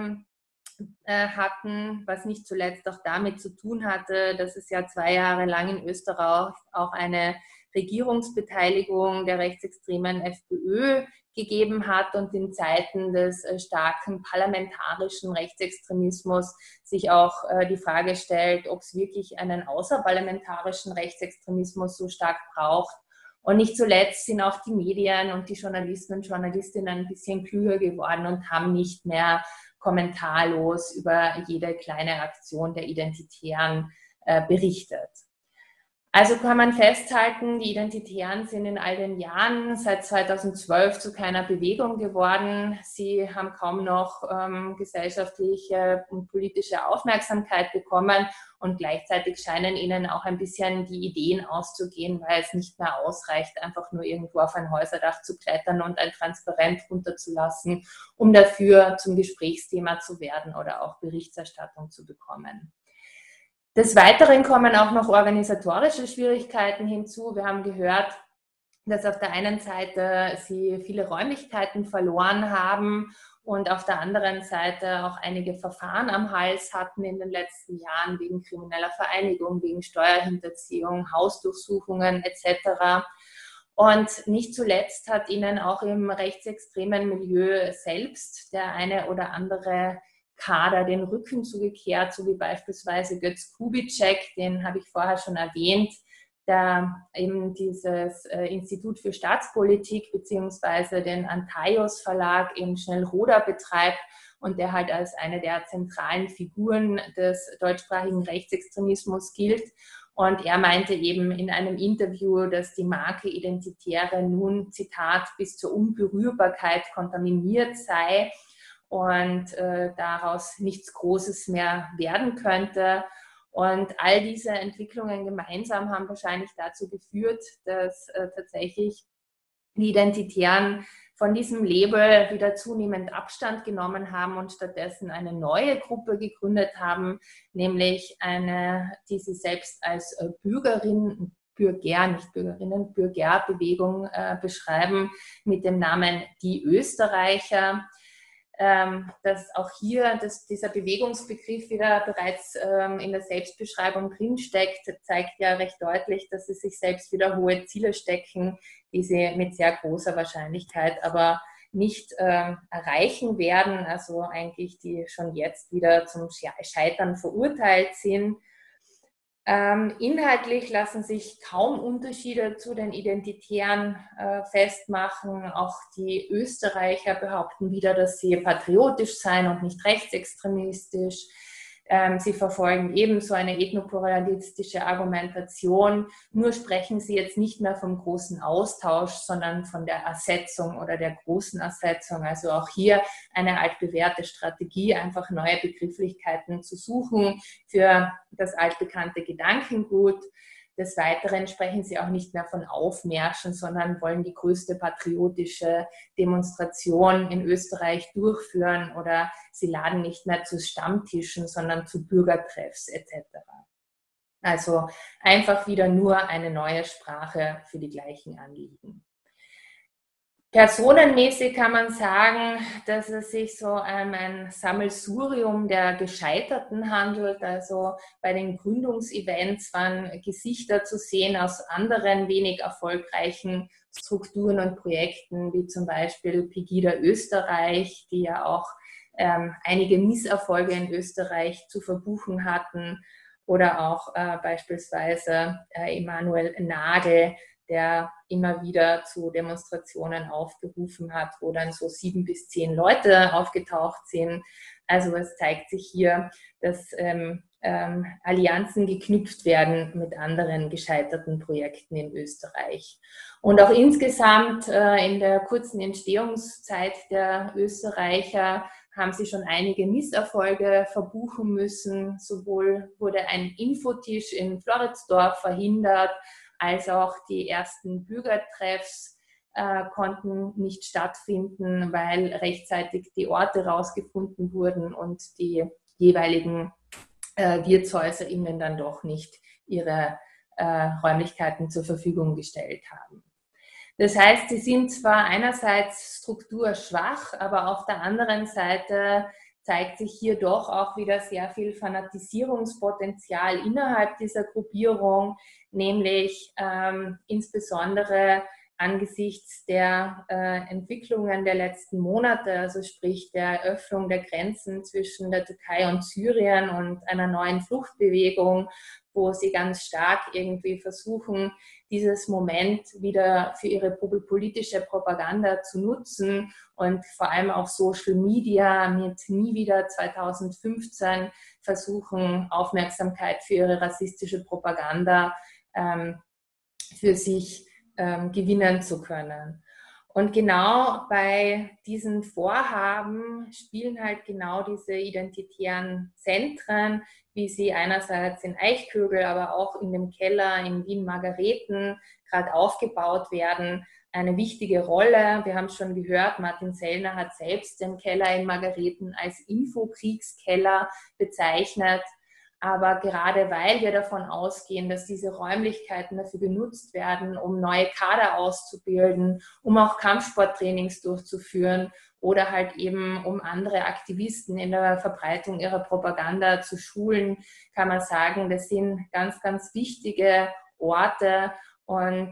hatten, was nicht zuletzt auch damit zu tun hatte, dass es ja 2 Jahre lang in Österreich auch eine Regierungsbeteiligung der rechtsextremen FPÖ gegeben hat und in Zeiten des starken parlamentarischen Rechtsextremismus sich auch die Frage stellt, ob es wirklich einen außerparlamentarischen Rechtsextremismus so stark braucht. Und nicht zuletzt sind auch die Medien und die Journalisten und Journalistinnen ein bisschen klüger geworden und haben nicht mehr kommentarlos über jede kleine Aktion der Identitären berichtet. Also kann man festhalten, die Identitären sind in all den Jahren seit 2012 zu keiner Bewegung geworden. Sie haben kaum noch gesellschaftliche und politische Aufmerksamkeit bekommen und gleichzeitig scheinen ihnen auch ein bisschen die Ideen auszugehen, weil es nicht mehr ausreicht, einfach nur irgendwo auf ein Häuserdach zu klettern und ein Transparent runterzulassen, um dafür zum Gesprächsthema zu werden oder auch Berichterstattung zu bekommen. Des Weiteren kommen auch noch organisatorische Schwierigkeiten hinzu. Wir haben gehört, dass auf der einen Seite sie viele Räumlichkeiten verloren haben und auf der anderen Seite auch einige Verfahren am Hals hatten in den letzten Jahren wegen krimineller Vereinigung, wegen Steuerhinterziehung, Hausdurchsuchungen etc. Und nicht zuletzt hat ihnen auch im rechtsextremen Milieu selbst der eine oder andere Kader den Rücken zugekehrt, so wie beispielsweise Götz Kubitschek, den habe ich vorher schon erwähnt, der eben dieses Institut für Staatspolitik beziehungsweise den Antaios Verlag in Schnellroda betreibt und der halt als eine der zentralen Figuren des deutschsprachigen Rechtsextremismus gilt. Und er meinte eben in einem Interview, dass die Marke Identitäre nun, Zitat, bis zur Unberührbarkeit kontaminiert sei und daraus nichts Großes mehr werden könnte. Und all diese Entwicklungen gemeinsam haben wahrscheinlich dazu geführt, dass tatsächlich die Identitären von diesem Label wieder zunehmend Abstand genommen haben und stattdessen eine neue Gruppe gegründet haben, nämlich eine, die sie selbst als Bürgerin, Bürger, nicht Bürgerinnen, Bürgerbewegung beschreiben, mit dem Namen Die Österreicher. Dass auch hier dieser Bewegungsbegriff wieder bereits in der Selbstbeschreibung drinsteckt, zeigt ja recht deutlich, dass sie sich selbst wieder hohe Ziele stecken, die sie mit sehr großer Wahrscheinlichkeit aber nicht erreichen werden, also eigentlich die schon jetzt wieder zum Scheitern verurteilt sind. Inhaltlich lassen sich kaum Unterschiede zu den Identitären festmachen. Auch die Österreicher behaupten wieder, dass sie patriotisch seien und nicht rechtsextremistisch. Sie verfolgen ebenso eine ethnopluralistische Argumentation. Nur sprechen sie jetzt nicht mehr vom großen Austausch, sondern von der Ersetzung oder der großen Ersetzung. Also auch hier eine altbewährte Strategie, einfach neue Begrifflichkeiten zu suchen für das altbekannte Gedankengut. Des Weiteren sprechen sie auch nicht mehr von Aufmärschen, sondern wollen die größte patriotische Demonstration in Österreich durchführen oder sie laden nicht mehr zu Stammtischen, sondern zu Bürgertreffs etc. Also einfach wieder nur eine neue Sprache für die gleichen Anliegen. Personenmäßig kann man sagen, dass es sich so um ein Sammelsurium der Gescheiterten handelt. Also bei den Gründungsevents waren Gesichter zu sehen aus anderen wenig erfolgreichen Strukturen und Projekten, wie zum Beispiel Pegida Österreich, die ja auch einige Misserfolge in Österreich zu verbuchen hatten, oder auch beispielsweise Emanuel Nagel, der immer wieder zu Demonstrationen aufgerufen hat, wo dann so 7 bis 10 Leute aufgetaucht sind. Also es zeigt sich hier, dass Allianzen geknüpft werden mit anderen gescheiterten Projekten in Österreich. Und auch insgesamt in der kurzen Entstehungszeit der Österreicher haben sie schon einige Misserfolge verbuchen müssen. Sowohl wurde ein Infotisch in Floridsdorf verhindert, als auch die ersten Bürgertreffs konnten nicht stattfinden, weil rechtzeitig die Orte rausgefunden wurden und die jeweiligen WirtshäuserInnen dann doch nicht ihre Räumlichkeiten zur Verfügung gestellt haben. Das heißt, sie sind zwar einerseits strukturschwach, aber auf der anderen Seite zeigt sich hier doch auch wieder sehr viel Fanatisierungspotenzial innerhalb dieser Gruppierung, nämlich insbesondere angesichts der Entwicklungen der letzten Monate, also sprich der Öffnung der Grenzen zwischen der Türkei und Syrien und einer neuen Fluchtbewegung, wo sie ganz stark irgendwie versuchen, dieses Moment wieder für ihre politische Propaganda zu nutzen und vor allem auf Social Media mit Nie wieder 2015 versuchen, Aufmerksamkeit für ihre rassistische Propaganda für sich gewinnen zu können. Und genau bei diesen Vorhaben spielen halt genau diese identitären Zentren, wie sie einerseits in Eichkögel, aber auch in dem Keller in Wien-Margareten gerade aufgebaut werden, eine wichtige Rolle. Wir haben es schon gehört, Martin Sellner hat selbst den Keller in Margareten als Infokriegskeller bezeichnet. Aber gerade weil wir davon ausgehen, dass diese Räumlichkeiten dafür genutzt werden, um neue Kader auszubilden, um auch Kampfsporttrainings durchzuführen oder halt eben um andere Aktivisten in der Verbreitung ihrer Propaganda zu schulen, kann man sagen, das sind ganz, ganz wichtige Orte und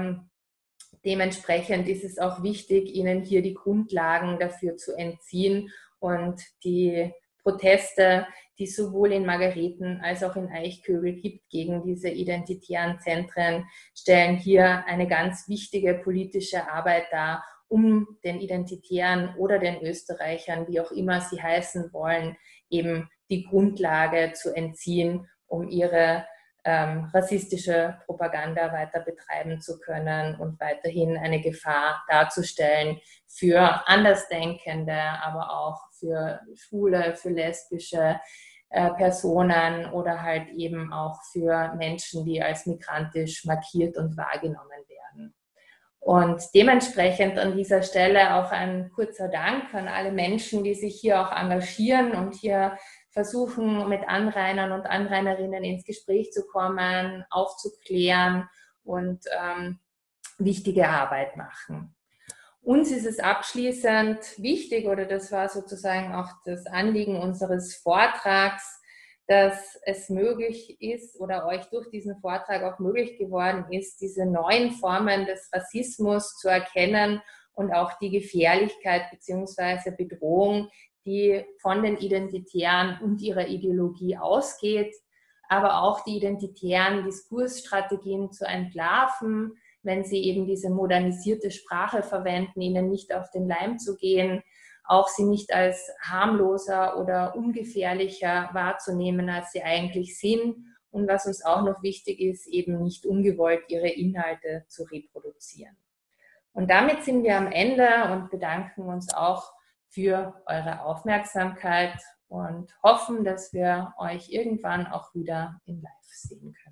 dementsprechend ist es auch wichtig, ihnen hier die Grundlagen dafür zu entziehen und die Proteste, die es sowohl in Margareten als auch in Eichkögel gibt gegen diese identitären Zentren, stellen hier eine ganz wichtige politische Arbeit dar, um den Identitären oder den Österreichern, wie auch immer sie heißen wollen, eben die Grundlage zu entziehen, um ihre rassistische Propaganda weiter betreiben zu können und weiterhin eine Gefahr darzustellen für Andersdenkende, aber auch für schwule, für lesbische Personen oder halt eben auch für Menschen, die als migrantisch markiert und wahrgenommen werden. Und dementsprechend an dieser Stelle auch ein kurzer Dank an alle Menschen, die sich hier auch engagieren und hier versuchen, mit Anrainern und Anrainerinnen ins Gespräch zu kommen, aufzuklären und wichtige Arbeit machen. Uns ist es abschließend wichtig, oder das war sozusagen auch das Anliegen unseres Vortrags, dass es möglich ist oder euch durch diesen Vortrag auch möglich geworden ist, diese neuen Formen des Rassismus zu erkennen und auch die Gefährlichkeit bzw. Bedrohung, die von den Identitären und ihrer Ideologie ausgeht, aber auch die identitären Diskursstrategien zu entlarven, wenn sie eben diese modernisierte Sprache verwenden, ihnen nicht auf den Leim zu gehen, auch sie nicht als harmloser oder ungefährlicher wahrzunehmen, als sie eigentlich sind. Und was uns auch noch wichtig ist, eben nicht ungewollt ihre Inhalte zu reproduzieren. Und damit sind wir am Ende und bedanken uns auch für eure Aufmerksamkeit und hoffen, dass wir euch irgendwann auch wieder in Live sehen können.